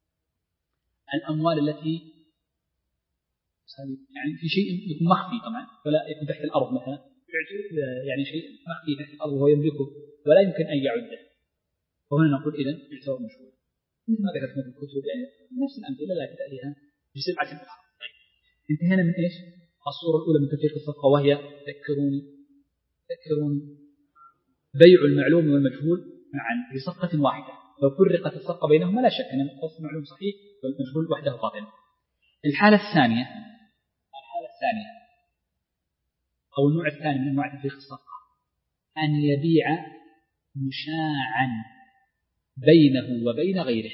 الأموال التي يعني في شيء يكون مخفي طبعا ولا يكون تحت الأرض مثلا بعتك يعني شيء مخفي تحت الأرض وهو يملكه ولا يمكن أن يعده. وهنا نقول إذن يعتبر مشهور مثل ما ذكرت في الكتب يعني نفس الأمثلة لا تأتيها بسبعة أخرى. انتهينا من إيش؟ الصورة الأولى من تفريق الصفقة وهي تذكروني تذكروني بيع المعلوم والمجهول معا في صفقة واحدة. لو فرقت الصفقة بينهما لا شك أن القصد المعلوم صحيح والمجهول وحده باطل. الحالة الثانية الحالة الثانية أو النوع الثاني من أنواع تفريق الصفقة أن يبيع مشاعا بينه وبين غيره.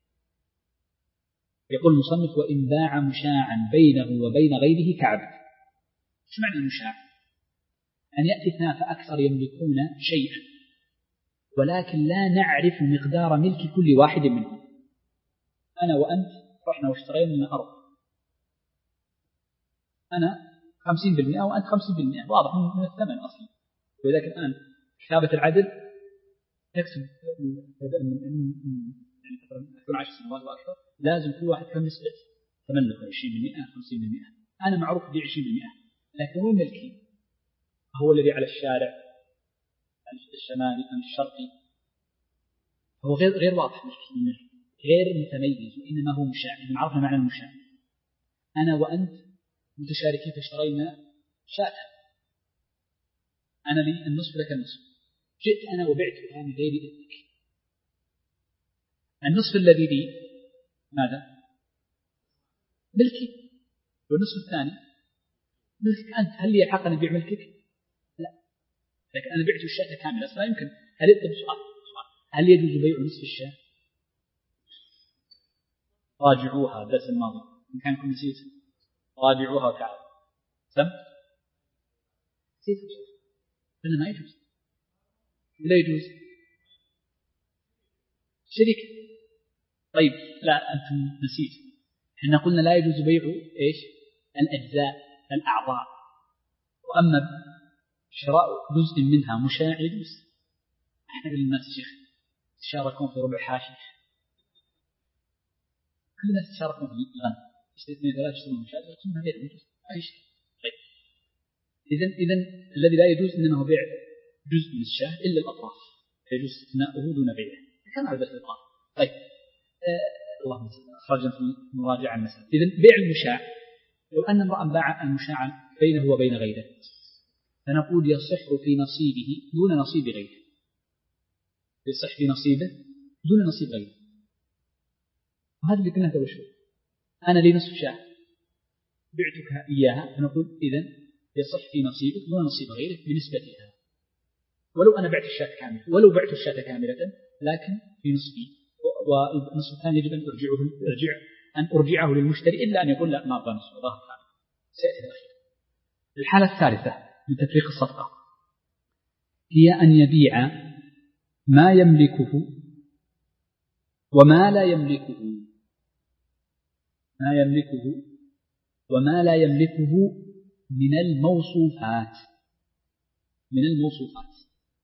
يقول المصنف وإن باع مشاعا بينه وبين غيره كعبد. شو معنى المشاع؟ أن يأتي اثنان فأكثر يملكون شيئا ولكن لا نعرف مقدار ملك كل واحد منهم. أنا وأنت رحنا واشترينا من أرض أنا خمسين بالمئة وأنت خمسين بالمئة واضح من الثمن أصلا. ولذلك الآن كتابة العدل تكتب يعني تكون عشر سنوات وأكثر لازم كل واحد كم نسبة تملك عشرين بالمئة خمسين بالمئة. أنا معروف ب عشرين بالمئة لكن وين ملكي؟ هو الذي على الشارع الشمالي أم الشرقي هو غير غير واضح ملكي غير متميز وإنما هو مشاع. إذا عرفنا معنى المشاع أنا وأنت متشاركين فاشترينا شاة أنا لي النصف لك النصف. جئت أنا وبعتها من غير إذنك. النصف الذي لي ماذا؟ ملكي والنصف الثاني ملكك أنت. هل لي حق أن أبيع ملكك؟ لا. لكن أنا بعت الشاة كاملة لا يمكن. هل يطلب سؤال هل يجوز بيع نصف الشاة؟ راجعوها الدرس الماضي إن كانكم نسيت راجعوها وتعالوا سم نسيت قلنا ما يجوز ولا يجوز شريك. طيب لا أنتم نسيت إحنا قلنا لا يجوز بيع إيش الأجزاء الأعضاء وأما شراء جزء منها مشاع يجوز. احنا للناس شيخ تشاركون في ربع حاشي، كل الناس تشاركون في الغنم، يشتري اثنين ثلاثة يشترون مشاع يقسمونها بيع يجوز أي شيء. طيب إذن إذن الذي لا يجوز إنما هو بيع جزء من الشاة إلا الأطراف، يجوز استثناؤه دون بيعه كما على الإطلاق. طيب آه اللهم خرجنا في المراجعة المسألة. إذن بيع المشاع، لو أن امرأ باع المشاع بينه وبين غيره فنقول يصح في نصيبه دون نصيب غيره، يصح في نصيبه دون نصيب غيره. وهذا اللي قلنا قبل شوي، أنا لي نصف شاة بعتك إياها فنقول إذن يصح في نصيبك دون نصيب غيرك بنسبتها، ولو أنا بعت الشاة كاملة، ولو بعت الشاة كاملة لكن في نصفي، والنصف الثاني يجب أن أرجعه أرجع أن أرجعه للمشتري إلا أن يقول لا ما أبغى نصف ظاهر كامل. سيأتي الأخير. الحالة الثالثة من تفريق الصفقة هي أن يبيع ما يملكه وما لا يملكه، ما يملكه وما لا يملكه من الموصوفات، من الموصوفات.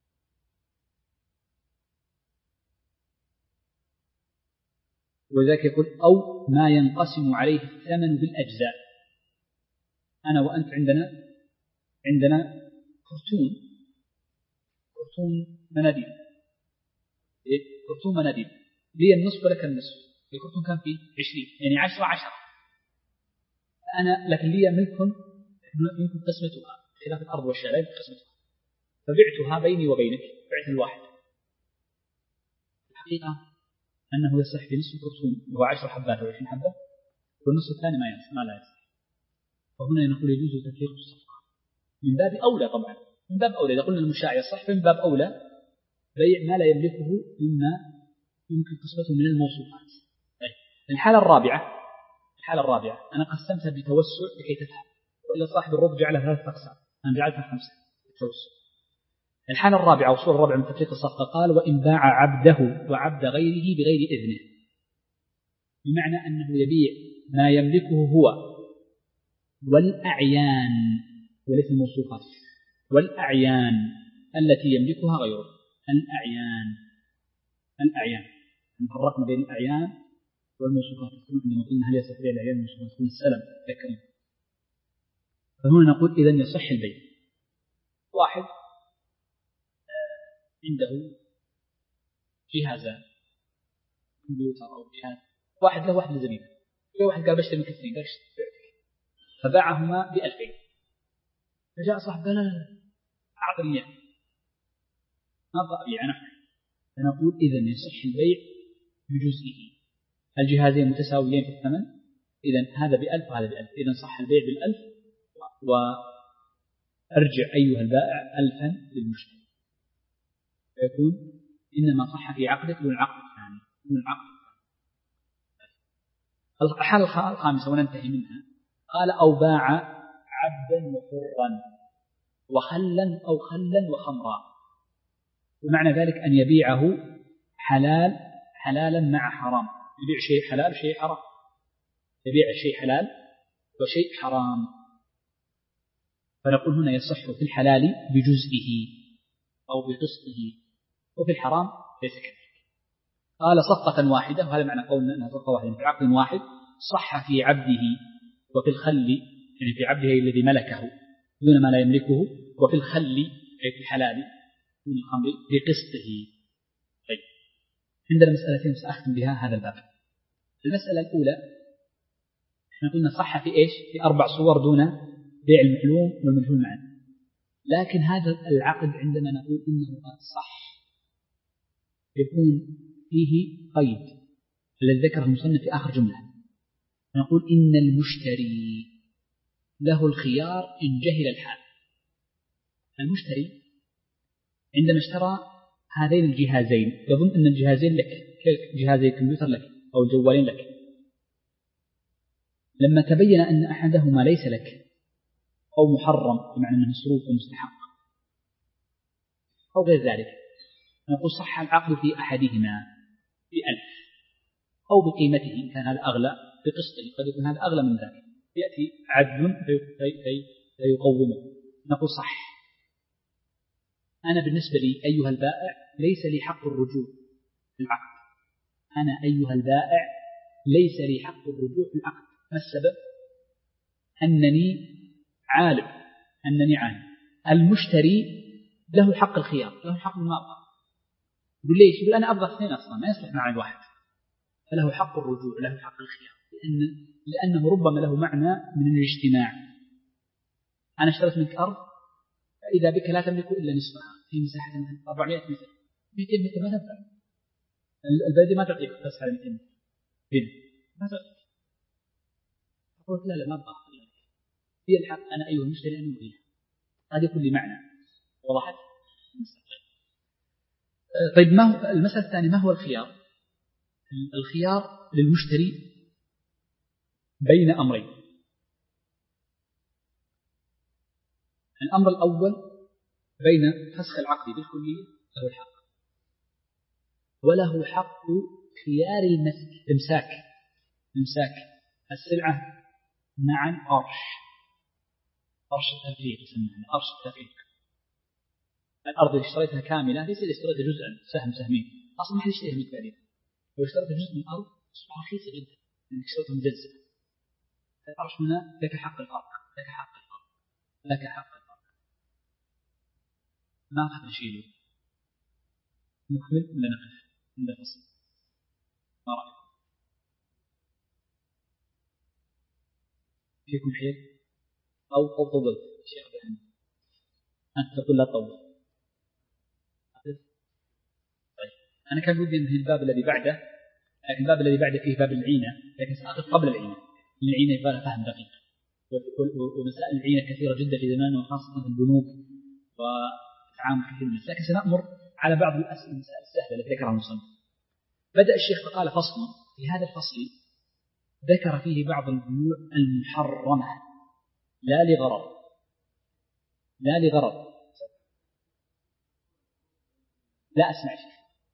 وذلك يقول أو ما ينقسم عليه الثمن بالأجزاء. أنا وأنت عندنا عندنا كرتون كرتون مناديل، إيه؟ كرتون مناديل لي النصف ولك النصف، الكرتون كان فيه عشرين يعني عشرة عشرة، أنا لكن لي ملك يمكن قسمتها خلاف الأرض والشارع يمكن قسمتها، فبعتها بيني وبينك بعت الواحد. الحقيقة أنه يصح في نصف الكرتون وهو عشر حبات أو عشرين حبة، والنصف الثاني ما يصح ما لا يصح. فهنا نقول يجوز تفريق الصفقة من باب أولى، طبعا من باب أولى إذا قلنا المشاع يصح فمن باب أولى بيع ما لا يملكه مما يمكن قسمته من الموصوفات. طيب الحالة الرابعة، الحالة الرابعة أنا قسمتها بتوسع لكي تفهم، وإلا صاحب الرب جعلها ثلاثة أقسام أنا جعلتها خمسة بالتوسع. الحالة الرابعة والصورة الرابعة من تفريق الصفقة قال وإن باع عبده وعبد غيره بغير إذنه، بمعنى أنه يبيع ما يملكه هو والأعيان وليس الموصوفات، والأعيان التي يملكها غيره. الأعيان الأعيان نفرقنا بين الأعيان والموصوفات عندما قلنا هل يصح بيع الأعيان والموصوفات قلنا السلم ذكرنا. فهنا نقول إذن يصح البيع. واحد عنده جهازان كمبيوتر أو جهاز، واحد له واحد لزميله، في واحد قال بشتري من كثيرين قال فباعهما بألفين، فجاء صاحب قال لا لا أعطني إياه ما أبغى أبيع نحن. فنقول إذن يصح البيع بجزئه، الجهازين متساويين في الثمن، إذن هذا بألف وهذا بألف، إذن صح البيع بالألف وأرجع أيها البائع ألفا للمشتري، فيكون إنما صح في عقدك دون العقد الثاني دون العقد الثاني. الحالة الخامسة وننتهي منها قال أو باع عبدا وحرا وخلا أو خلا وخمرا، ومعنى ذلك أن يبيعه حلال حلالا مع حرام، يبيع شيء حلال وشيء حرام، يبيع شيء حلال وشيء حرام. فنقول هنا يصح في الحلال بجزئه أو بقسطه، وفي الحرام ليس كذلك. قال صفقة واحدة، وهذا معنى قولنا أنها صفقة واحدة في عقد واحد، صح في عبده وفي الخل، يعني في عبده الذي ملكه دون ما لا يملكه، وفي الخل أي في الحلال دون الخمر بقسطه. طيب عندنا مسألتين سأختم بها هذا الباب. المسألة الأولى احنا قلنا صح في إيش؟ في أربع صور دون بيع المعلوم والمجهول معا، لكن هذا العقد عندنا نقول إنه صح يكون فيه قيد الذي ذكره المصنف في آخر جملة، نقول إن المشتري له الخيار إن جهل الحال. المشتري عندما اشترى هذين الجهازين يظن أن الجهازين لك، جهازي الكمبيوتر لك أو الجوالين لك، لما تبين أن أحدهما ليس لك أو محرم بمعنى أنه مصروف ومستحق أو غير ذلك، نقول صح العقد في أحدهما بألف أو بقيمته كان هذا أغلى بقسطه، قد يكون هذا أغلى من ذلك، يأتي عدل فيقومه نقول صح. أنا بالنسبة لي أيها البائع ليس لي حق الرجوع في العقد. أنا أيها البائع ليس لي حق الرجوع في العقد. ما السبب؟ أنني عالم أنني عالم. المشتري له حق الخيار، له حق المرأة. يقول ليش؟ يقول أنا أبغى اثنين أصلا ما يصلح مع الواحد، فله حق الرجوع، له حق الخيار، لأن لأنه ربما له معنى من الاجتماع. أنا اشتريت منك أرض، فإذا بك لا تملك إلا نصفها في مساحة مثل أربعمائة متر، مئتين متر ما تنفع. البلدية ما تعطيك بس على مئتين متر بنا ما تعطيك. أقول لا لا ما أبغى هي الحق. أنا أيها المشتري أنا أريد هذا يكون لي معنى. وضحت؟ طيب ما هو المسألة الثانية؟ ما هو الخيار؟ الخيار للمشتري بين أمرين. الأمر الأول بين فسخ العقد بالكلية له الحق، وله حق خيار المسك إمساك إمساك السلعة معا قرش قرش التفريق يسمونه قرش التفريق. الأرض اللي اشتريتها كاملة ليس اللي اشتريتها جزءا سهم سهمين، أصلا ما حد يشتريها منك بعدين. لو اشتريت جزء من الأرض تصبح رخيصة جدا لأنك اشتريتها مجزئة. القرش هنا لك حق الفرق، لك حق الفرق، لك حق الفرق. ما أخذ نشيله. نكمل ولا نقف عند الفصل؟ ما رأيك؟ فيكم حيل أو أو طول شيخ بحمد أنت تقول لا طول. طيب أنا كان ودي أنهي الباب الذي بعده، لكن الباب الذي بعده فيه باب العينة، لكن سأقف قبل العينة. العينة يبغى لها فهم دقيق، ومسائل العينة كثيرة جدا في زماننا وخاصة في البنوك وتعامل كثير من الناس، لكن سنأمر على بعض الأسئلة المسائل السهلة التي ذكرها المصنف. بدأ الشيخ فقال فصل. في هذا الفصل ذكر فيه بعض البيوع المحرمة لا لغرض لا لغرض لا أسمع شيء.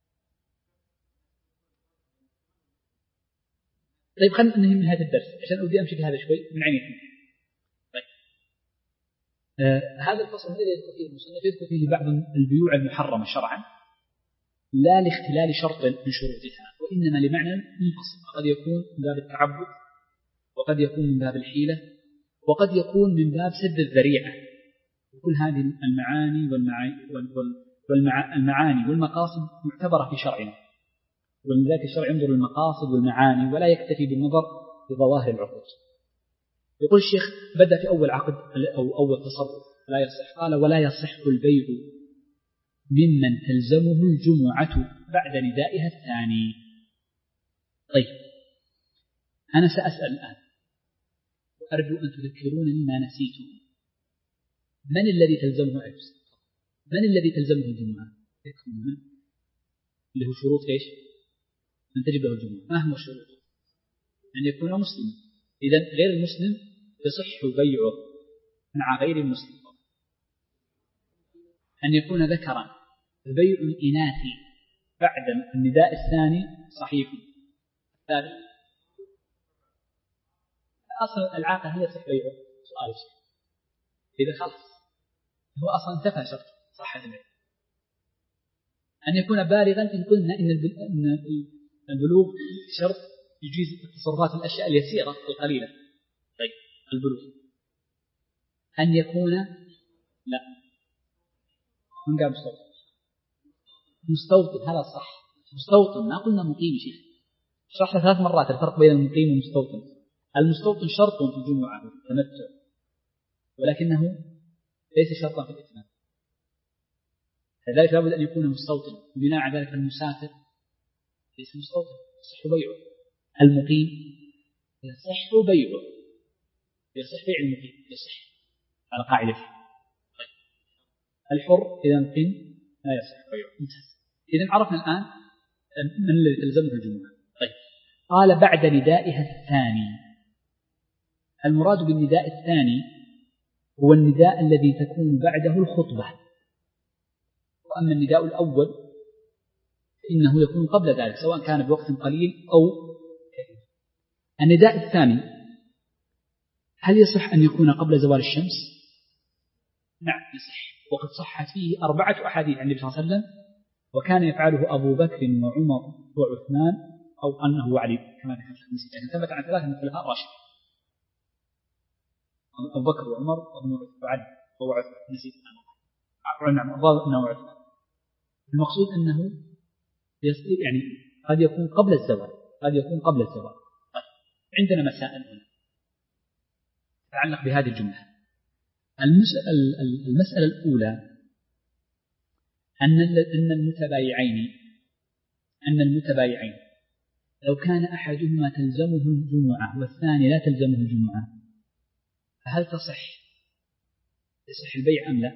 طيب خلينا ننهي من هذا الدرس عشان أودي أمشي في هذا شوي من عيني. طيب آه هذا الفصل الذي يذكر فيه المصنف يذكر فيه بعض البيوع المحرمة شرعا لا لاختلال شرط من شروطها، وإنما لمعنى منفصل. قد يكون من باب التعبد، وقد يكون من باب الحيلة، وقد يكون من باب سد الذريعة. وكل هذه المعاني والمعاني والمقاصد معتبرة في شرعنا، ولذلك الشرع ينظر للمقاصد والمعاني ولا يكتفي بالنظر لظواهر العقود. يقول الشيخ بدأ في أول عقد أو أول تصرف لا يصح، قال ولا يصح البيع ممن تلزمه الجمعة بعد ندائها الثاني. طيب أنا سأسأل الآن وأرجو أن تذكرونني ما نسيته. من الذي تلزمه عجز؟ من الذي تلزمه الجمعة؟ من اللي هو شروط إيش؟ من تجب له الجمعة. ما هو الشروط؟ أن يكون مسلم. إذن غير المسلم يصح بيعه مع غير المسلم. أن يكون ذكرا. البيع الإناثي بعد النداء الثاني صحيح. الثالث أصلا العاقل هل يصح بيعه؟ سؤال شيء. إذا خلص هو أصلا انتفى شرط صحة البيع. أن يكون بالغا إن قلنا إن البلوغ شرط يجيز التصرفات الأشياء اليسيرة القليلة. طيب البلوغ. أن يكون لا من قال مستوطن مستوطن هذا صح. مستوطن ما قلنا مقيم. شيخ شرحنا ثلاث مرات الفرق بين المقيم والمستوطن. المستوطن شرط في الجمعة والتمتع، ولكنه ليس شرطا في الإتمام. لذلك لابد أن يكون مستوطن، وبناء على ذلك المسافر ليس مستوطن يصح بيعه. المقيم يصح بيعه، يصح بيع المقيم يصح على قاعدة. طيب الحر إذا مقيم لا يصح بيعه. ممتاز. إذن عرفنا الآن من الذي تلزمه الجمعة. طيب قال بعد ندائها الثاني. المراد بالنداء الثاني هو النداء الذي تكون بعده الخطبة، وأما النداء الأول فإنه يكون قبل ذلك سواء كان بوقت قليل أو كثير. النداء الثاني هل يصح أن يكون قبل زوال الشمس؟ نعم يصح، وقد صحت فيه أربعة أحاديث عن النبي صلى الله عليه وسلم، وكان يفعله أبو بكر وعمر وعثمان أو أنه علي كما ذكرت المسيح، يعني ثبت عن ثلاثة من الخلفاء الراشدين أبو بكر وعمر وعلي وعثمان نسيت نعم أنه وعثمان. المقصود أنه يعني قد يكون قبل الزواج، قد يكون قبل الزواج. عندنا مسائل هنا تتعلق بهذه الجملة. المسألة الأولى أن أن المتبايعين أن المتبايعين لو كان أحدهما تلزمه الجمعة والثاني لا تلزمه الجمعة، فهل تصح يصح البيع أم لا؟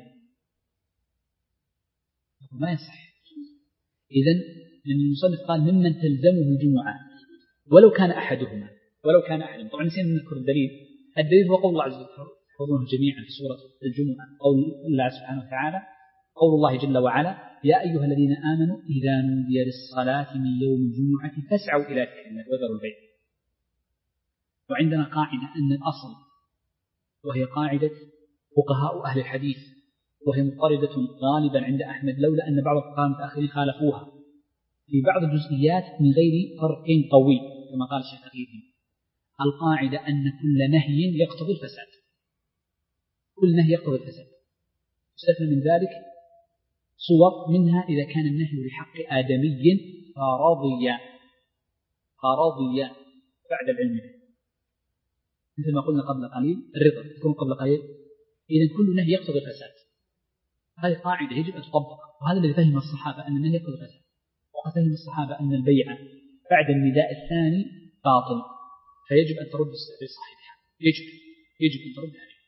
ما يصح. إذن المصنف قال ممن تلزمه الجمعة ولو كان أحدهما ولو كان أحدهما. طبعا نسينا نذكر الدليل. الدليل هو قول الله عز وجل تحفظونه جميعا في سورة الجمعة، قول الله سبحانه وتعالى قول الله جل وعلا يا أيها الذين آمنوا إذا نودي للصلاة من يوم الجمعة فاسعوا إلى ذكر الله وذروا البيع. وعندنا قاعدة أن الأصل، وهي قاعدة فقهاء أهل الحديث، وهي مضطردة غالبا عند أحمد لولا أن بعض الفقهاء المتأخرين خالفوها في بعض الجزئيات من غير فرق قوي كما قال الشيخ تقييدهم. القاعدة أن كل نهي يقتضي الفساد، كل نهي يقتضي الفساد. يستثنى من ذلك صور، منها إذا كان النهي لحق آدمي فرضي فرضي بعد العلم به، مثل ما قلنا قبل قليل الرضا يكون قبل قليل. إذا كل نهي يقتضي الفساد، هذه قاعدة يجب أن تطبق، وهذا الذي فهم الصحابة أن النهي يقتضي الفساد. وقد فهم الصحابة أن البيع بعد النداء الثاني باطل، فيجب أن ترد لصاحبها، يجب يجب أن ترد عليه.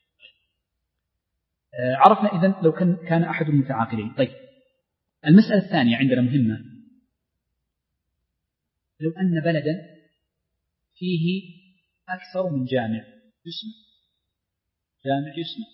عرفنا إذن لو كان كان أحد المتعاقلين. طيب المسألة الثانية عندنا مهمة. لو أن بلدا فيه أكثر من جامع يسمى جامع يسمى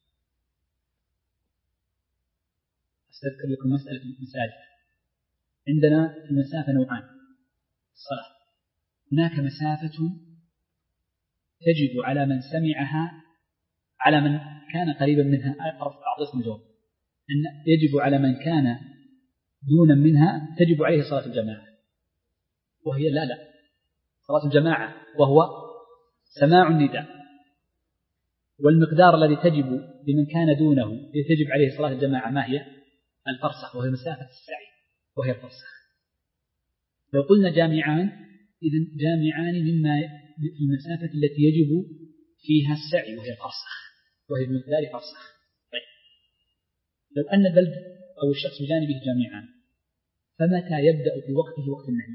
أستذكر لكم مسألة المساجد. عندنا المسافة نوعان الصلاة. هناك مسافة تجب على من سمعها على من كان قريبا منها. أعطيكم الجواب أن يجب على من كان دونا منها تجب عليه صلاة الجماعة، وهي لا لا صلاة الجماعة وهو سماع النداء. والمقدار الذي تجب لمن كان دونه تجب عليه صلاة الجماعة ما هي؟ الفرسخ، وهي مسافة السعي وهي الفرسخ. لو قلنا جامعان إذن جامعان مما في المسافة التي يجب فيها السعي وهي الفرسخ، وهي بمقدار فرسخ. طيب لو أن البلد أو الشخص بجانبه جامعان، فمتى يبدأ في وقته وقت النهي؟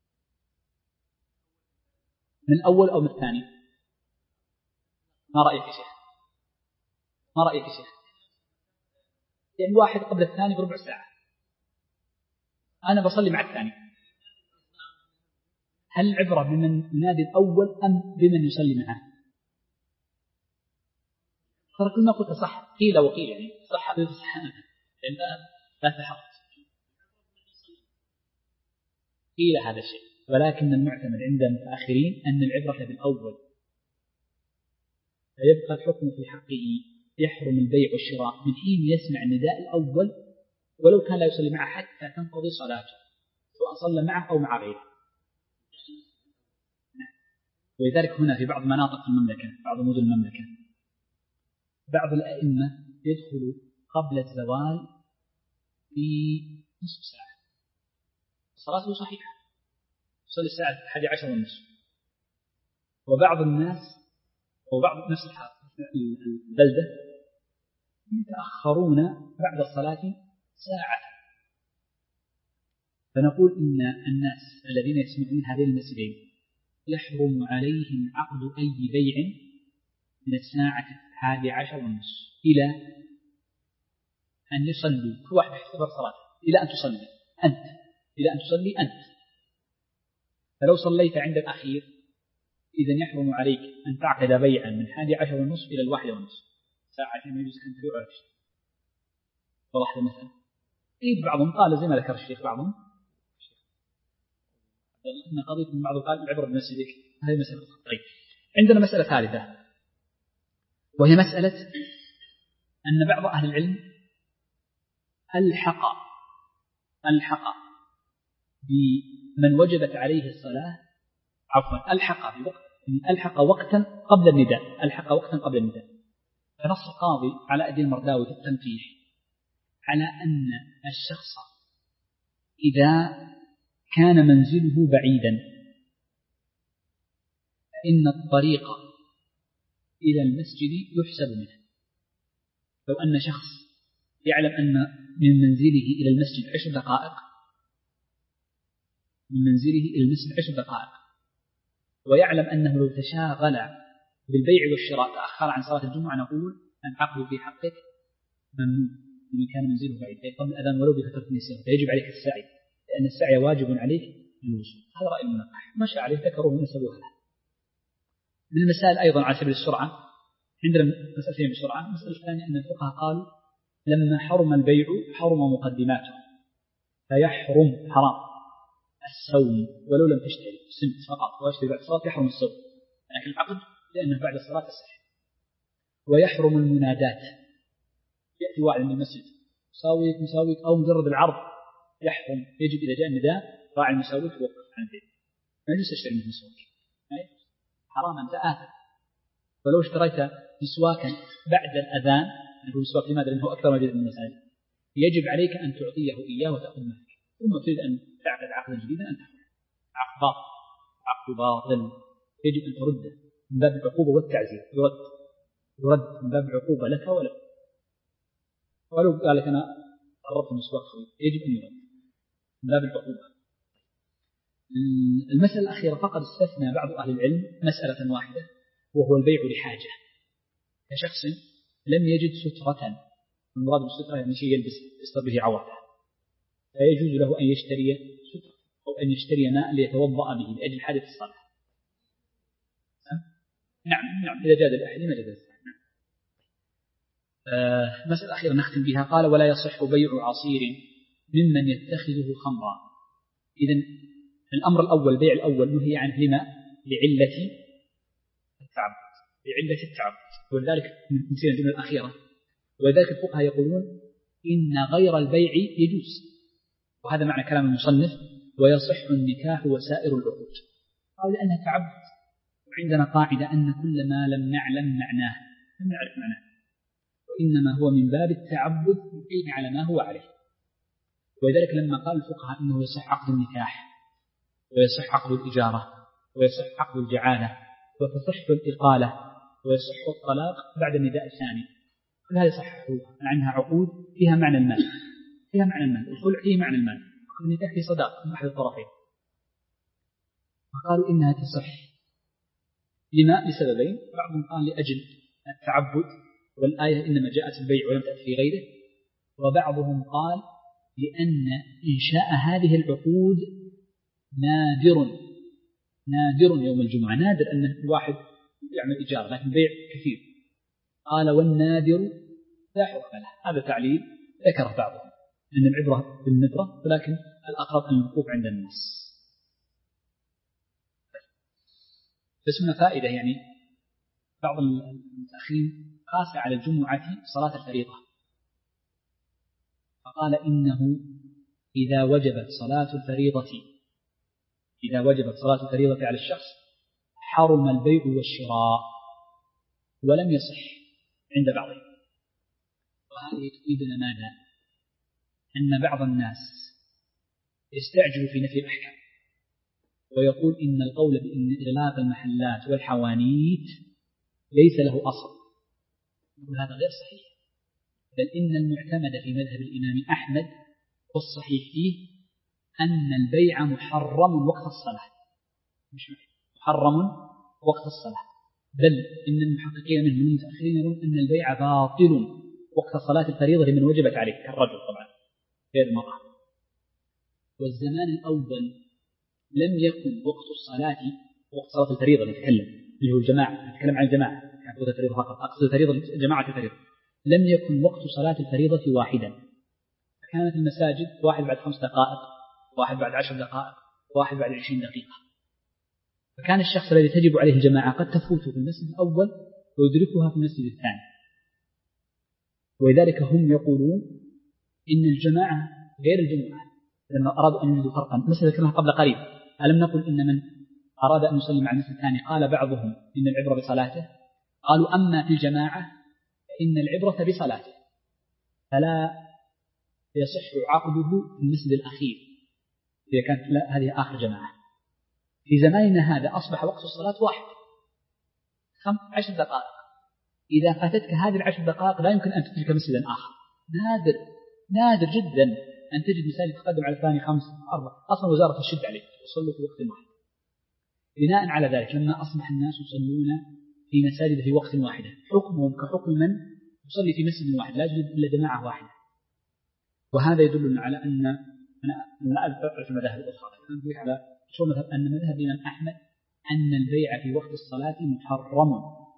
من الأول أو من الثاني؟ ما رأيك يا شيخ؟ ما رأيك يا شيخ؟ يعني واحد قبل الثاني بربع ساعة، أنا بصلي مع الثاني، هل العبرة بمن ينادي الأول أم بمن يصلي معه؟ ترى كل ما قلت صح، قيل وقيل، يعني صح صح لأن لا تحرج، قيل هذا الشيء، ولكن المعتمد عند المتأخرين أن العبرة بالأول، فيبقى الحكم في حقه يحرم البيع والشراء من حين يسمع النداء الأول ولو كان لا يصلي معه حتى تنقضي صلاته، سواء صلى معه أو مع غيره. ولذلك هنا في بعض مناطق المملكة، بعض مدن المملكة، بعض الأئمة يدخل قبل الزوال في نصف ساعة، صلاته صحيحة، يصلي الساعة الحادية عشر والنصف. وبعض الناس وبعض نفس البلدة يتأخرون بعد الصلاة ساعة. فنقول إن الناس الذين يسمعون هذه المسجدين يحرم عليهم عقد أي بيع من الساعة الحادية عشر والنصف إلى أن يصلوا، كل واحد يحتفر صلاة إلى أن تصلي أنت إلى أن تصلي أنت. فلو صليت عند الأخير إذن يحرم عليك أن تعقد بيعا من حادي عشر والنصف إلى الواحدة والنصف، ساعتين ما يجوز أن تبيع ولا تشتري. وضحت المثل؟ إيه بعضهم قال زي ما ذكر الشيخ، بعضهم أن قضية من بعض قال العبرة بمسجدك، هذه مسألة. طيب عندنا مسألة ثالثة، وهي مسألة أن بعض أهل العلم ألحق ألحق بمن وجبت عليه الصلاة عفوا ألحق بوقت ألحق وقتا قبل النداء ألحق وقتا قبل النداء فنص القاضي على أدي المرداوي في التنقيح على أن الشخص إذا كان منزله بعيدا فإن الطريق إلى المسجد يحسب منه. لو أن شخص يعلم أن من منزله إلى المسجد عشر دقائق من منزله إلى المسجد عشر دقائق ويعلم أنه لو تشاغل بالبيع والشراء تأخر عن صلاة الجمعة نقول العقد في حقك ممنوع لمن كان منزله بعيد أي قبل الأذان ولو بفترة يسيرة فيجب عليك السعي لأن السعي واجب عليك للوصول. هذا رأي المنقح مشى عليه ذكروا من سبوها له. من المسائل أيضا على سبيل السرعة عندنا مسألتين بسرعة. المسألة الثانية أن الفقهاء قالوا لما حرم البيع حرم مقدماته فيحرم حرام الصوم ولو لم تشتري سمت فقط واشتري بعد الصلاة يحرم الصوم لكن العقد لأنه بعد الصلاة تصح. ويحرم المنادات يأتي واحد من المسجد مساويك مساويك أو مجرد العرض يحرم يجب إذا جاء النداء راعي المساويك وقف عن البيع ما يجوز تشتري من مسواك حرام أنت آثم. ولو اشتريت مسواكا بعد الأذان نقول مسواك لماذا لأنه أكثر موجود من المساجد يجب عليك أن تعطيه إياه وتأخذ معك ثم تريد أن تعقد عقدا جديدا أن تفعل عقد باطل عقد باطل يجب أن ترده من باب العقوبة والتعزير يرد يرد من باب العقوبة لك وله. ولو قال لك أنا قربت مسواك يجب أن يرد من باب العقوبة. المسألة الأخيرة فقد استثنى بعض أهل العلم مسألة واحدة وهو البيع لحاجة كشخص لم يجد سترة المراد بالسترة يعني شيء يلبس يستر به عورته فيجوز له أن يشتري سترة أو أن يشتري ماء ليتوضأ به لأجل حاجة الصلاة. نعم نعم إذا جاز لأحد ما جاز. آه مسألة أخيرة نختم بها قال ولا يصح بيع عصير ممن يتخذه خمرا. إذن الأمر الأول البيع الأول نهي عنه لما لعلة التعبد لعلة التعبد ولذلك نسينا الجملة الأخيرة ولذلك الفقهاء يقولون إن غير البيع يجوز وهذا معنى كلام المصنف ويصح النكاح وسائر العقود قال لأنها تعبد وعندنا قاعدة أن كل ما لم نعلم معناه لم نعرف معناه وإنما هو من باب التعبد يقيم على ما هو عليه. ولذلك لما قال الفقهاء إنه يصح عقد النكاح ويصح عقد الإجارة ويصح عقد الجعالة وتصح الإقالة ويصح الطلاق بعد النداء الثاني كل هذه صححوها عنها عقود فيها معنى المال فيها معنى المال الخلع فيه معنى المال عقد النكاح في صداق من أحد الطرفين فقالوا إنها تصح لما لسببين بعضهم قال لأجل التعبد والآية إنما جاءت البيع ولم تأتي في غيره وبعضهم قال لأن إنشاء هذه العقود نادر نادر يوم الجمعة نادر أن الواحد يعمل إيجار لكن بيع كثير قال والنادر لا حكم له. هذا تعليل ذكره بعضهم أن العبرة بالندرة ولكن الأقرب أن الوقوف عند النص. بس هنا فائدة يعني بعض المتأخرين قاس على الجمعة صلاة الفريضة فقال إنه إذا وجبت صلاة الفريضة إذا وجبت صلاة الفريضة على الشخص حرم البيع والشراء ولم يصح عند بعضهم. وهذه تفيدنا ماذا؟ أن بعض الناس يستعجل في نفي الأحكام ويقول إن القول بأن إغلاق المحلات والحوانيت ليس له أصل وهذا غير صحيح بل إن المعتمد في مذهب الإمام أحمد والصحيح فيه أن البيع محرم وقت الصلاة مش محرم وقت الصلاة بل إن المحققين منهم من المتأخرين يرون أن البيع باطل وقت صلاة الفريضة لمن وجبت عليه كالرجل طبعا غير المرأة. والزمان الأول لم يكن وقت الصلاة وقت صلاة الفريضة نتكلم اللي هو الجماعة نتكلم عن الجماعة كانت الفريضة فقط أقصد الفريضة جماعة الفريضة لم يكن وقت صلاة الفريضة واحدا فكانت المساجد واحد بعد خمس دقائق واحد بعد عشر دقائق واحد بعد عشرين دقيقة فكان الشخص الذي تجب عليه الجماعة قد تفوته في المسجد الأول ويدركها في المسجد الثاني ولذلك هم يقولون إن الجماعة غير الجمعة لما أرادوا أن يجدوا فرقا، مثل ذكرناها قبل قليل. ألم نقل إن من أراد أن يصلي مع المثل الثاني قال بعضهم إن العبرة بصلاته، قالوا أما في الجماعة إن العبرة بصلاته فلا يصح عقده في المسجد الأخير إذا كانت هذه آخر جماعة. في زماننا هذا أصبح وقت الصلاة واحد، خمس عشر دقائق، إذا فاتتك هذه العشر دقائق لا يمكن أن تدرك مسجدا آخر. نادر نادر جدا أن تجد مساجد تقدم على الثاني خمس أربع، أصلا وزارة الشد عليه يصلوا في وقت واحد. بناء على ذلك لما أصبح الناس يصلون في مساجد في وقت واحد حكمهم كحكم من يصلي في مسجد واحد لا يوجد إلا جماعة واحدة. وهذا يدلنا على أن أنا لا أعرف المذاهب الأخرى، أنا على شو مثلا أن مذهب الإمام أحمد أن البيع في وقت الصلاة محرم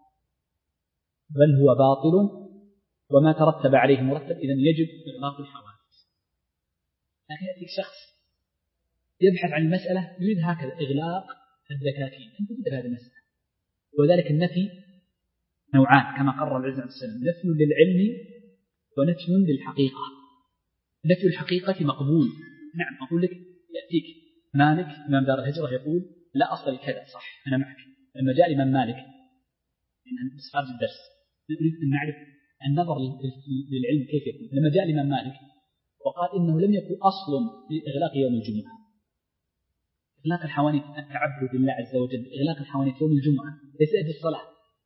بل هو باطل وما ترتب عليه مرتب، إذن يجب إغلاق الحوادث. لكن يأتي شخص يبحث عن المسألة يريد هكذا إغلاق الدكاكين، أنت تجد هذه المسألة. وذلك النفي نوعان كما قرر العزة والسلام، نفي للعلم ونفي للحقيقة. نفي الحقيقة مقبول، نعم أقول لك يأتيك مالك إمام دار الهجرة يقول لا أصل كذا صح أنا معك. لما جاء الإمام مالك من أصحاب الدرس نريد أن نعرف النظر للعلم كيف يكون. لما جاء الإمام مالك وقال إنه لم يكن أصل لإغلاق يوم الجمعة، إغلاق الحوانيت التعبد لله عز وجل، إغلاق الحوانيت يوم الجمعة ليس أجل الصلاة،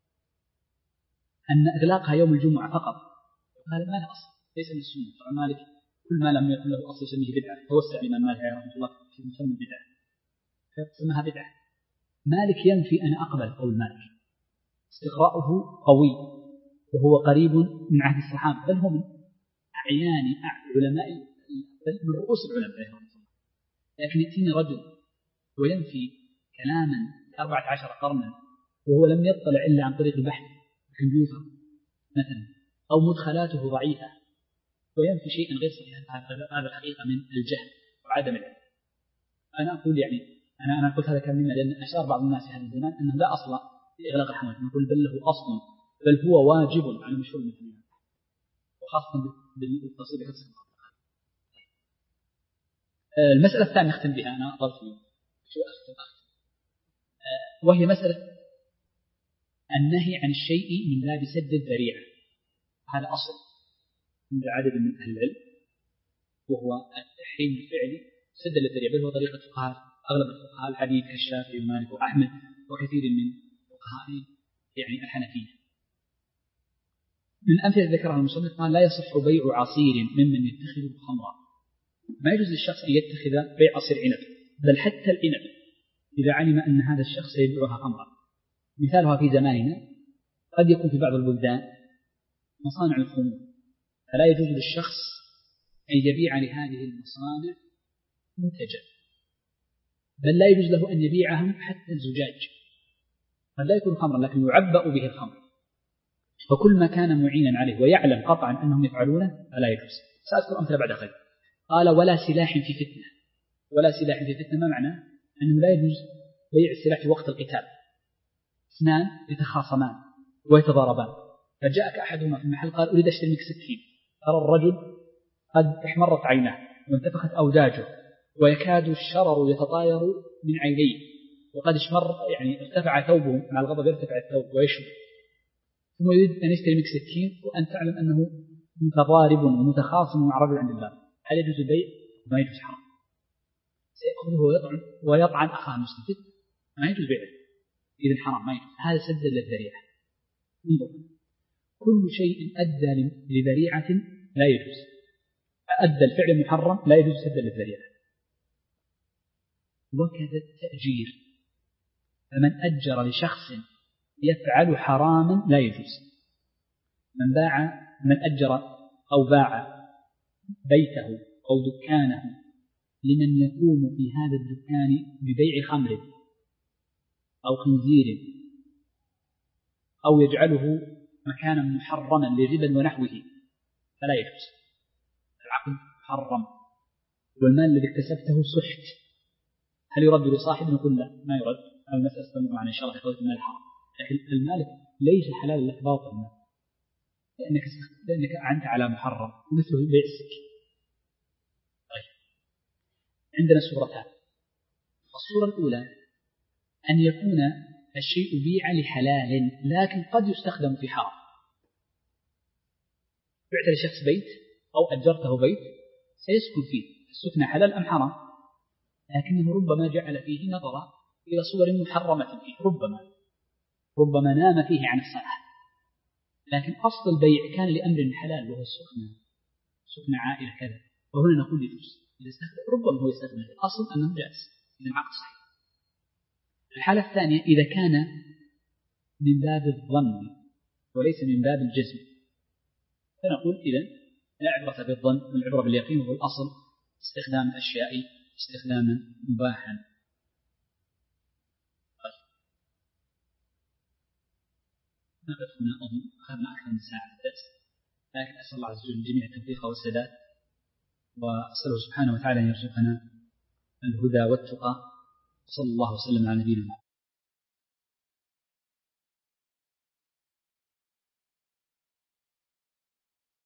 أن إغلاقها يوم الجمعة فقط قال ما له أصل ليس من السنة. طبعا مالك كل ما لم يكن له أصل يسميه بدعة، توسع الإمام مالك رحمه الله في مسمى البدعة فسماها بدعة. مالك ينفي أنا أقبل قول مالك، استقراؤه قوي وهو قريب من عهد الصحابة بل هو من أعيان علماء بل من رؤوس العلماء رحمه الله. لكن يأتيني رجل وينفي كلاما أربعة عشر قرنا وهو لم يطلع إلا عن طريق البحث الكمبيوتر مثلا أو مدخلاته ضعيفة وينفي شيئا غير صحيح. هذا الحقيقة من الجهل وعدم العلم. أنا أقول يعني أنا أنا قلت هذا كلام مما لأن أشار بعض الناس في هذا الزمان أنه لا أصل لإغلاق الحوادث، نقول بل له أصل بل هو واجب على مشهور المسلمين وخاصة بالتصيب بحدث. المسألة الثانية نختم بها أنا أطلت شو أختم أختم وهي مسألة النهي عن الشيء من باب سد الذريعة. هذا أصل عند عدد من أهل العلم وهو التحريم الفعلي سد الذريعة، بل هو طريقة فقهاء أغلب الفقهاء الحديث كالشافعي ومالك وأحمد وكثير من فقهاء يعني الحنفية. من أمثلة ذكرها المصنف قال لا يصح بيع عصير ممن يتخذ خمرا. ما يجوز للشخص أن يتخذ بيع عصير عنب بل حتى العنب إذا علم أن هذا الشخص يبيعها خمرا. مثالها في زماننا قد يكون في بعض البلدان مصانع الخمور، فلا يجوز للشخص أن يبيع لهذه المصانع منتجا بل لا يجوز له أن يبيعهم حتى الزجاج. قد لا يكون خمرا لكن يعبأ به الخمر، فكل ما كان معينا عليه ويعلم قطعا أنهم يفعلونه فلا يجوز. سأذكر أمثلة بعد قليل. قال ولا سلاح في فتنة. ولا سلاح في فتنة ما معنى؟ أنه لا يجوز بيع السلاح في وقت القتال. اثنان يتخاصمان ويتضاربان فجاءك أحدهما في المحل قال أريد أشتري منك سكين، ترى الرجل قد احمرت عيناه وانتفخت أوداجه ويكاد الشرر يتطاير من عينيه وقد اشمر يعني ارتفع ثوبه مع الغضب يرتفع الثوب ويشمر، ثم يريد أن يشتري منك سكين وأن تعلم أنه متضارب ومتخاصم مع رجل عند الله. هل يجوز البيع؟ ما يجوز، حرام. سيأخذه ويطعن ويطعن أخاه المسلم، ما يجوز بيعه، إذن حرام ما يجوز. هذا سد للذريعة. انظر كل شيء أدى لذريعة لا يجوز، أدى الفعل محرم لا يجوز سد للذريعة. وكذا التأجير، فمن أجر لشخص يفعل حراما لا يجوز. من باع من أجر أو باع بيته أو دكانه لمن يقوم في هذا الدكان ببيع خمر أو خنزير أو يجعله مكانا محرما لربا ونحوه فلا يجوز. العقد محرم والمال الذي اكتسبته صحت، هل يرد لصاحب؟ نقول لا ما يرد. المسألة استمر معنا إن شاء الله في قضية المال الحرام، لكن المال ليس حلال لك باطل. لأنك, لأنك أعنت على محرم ومثله بيع السكين. طيب عندنا صورتان. الصورة الأولى أن يكون الشيء بيع لحلال لكن قد يستخدم في حرام. بعت لشخص بيت أو أجرته بيت سيسكن فيه، السكن حلال أم حرام؟ لكنه ربما جعل فيه نظرا إلى صور محرمة فيه، ربما ربما نام فيه عن الصلاة، لكن أصل البيع كان لأمر حلال وهو السكن، سكن عائلة كذا، وهنا نقول يجوز إذا استخدم، ربما هو يستخدم الأصل أنه جائز إذا العقد صحيح. الحالة الثانية إذا كان من باب الظن وليس من باب الجزم، فنقول إذن لا عبرة بالظن والعبرة باليقين، وهو الأصل استخدام الأشياء استخداما مباحا. طيب نقف هنا، أظن أخذنا أكثر من ساعة الدرس، لكن أسأل الله عز وجل جميع التوفيق والسداد، وأسأله سبحانه وتعالى أن يرزقنا الهدى والتقى. صلى الله وسلم على نبينا محمد.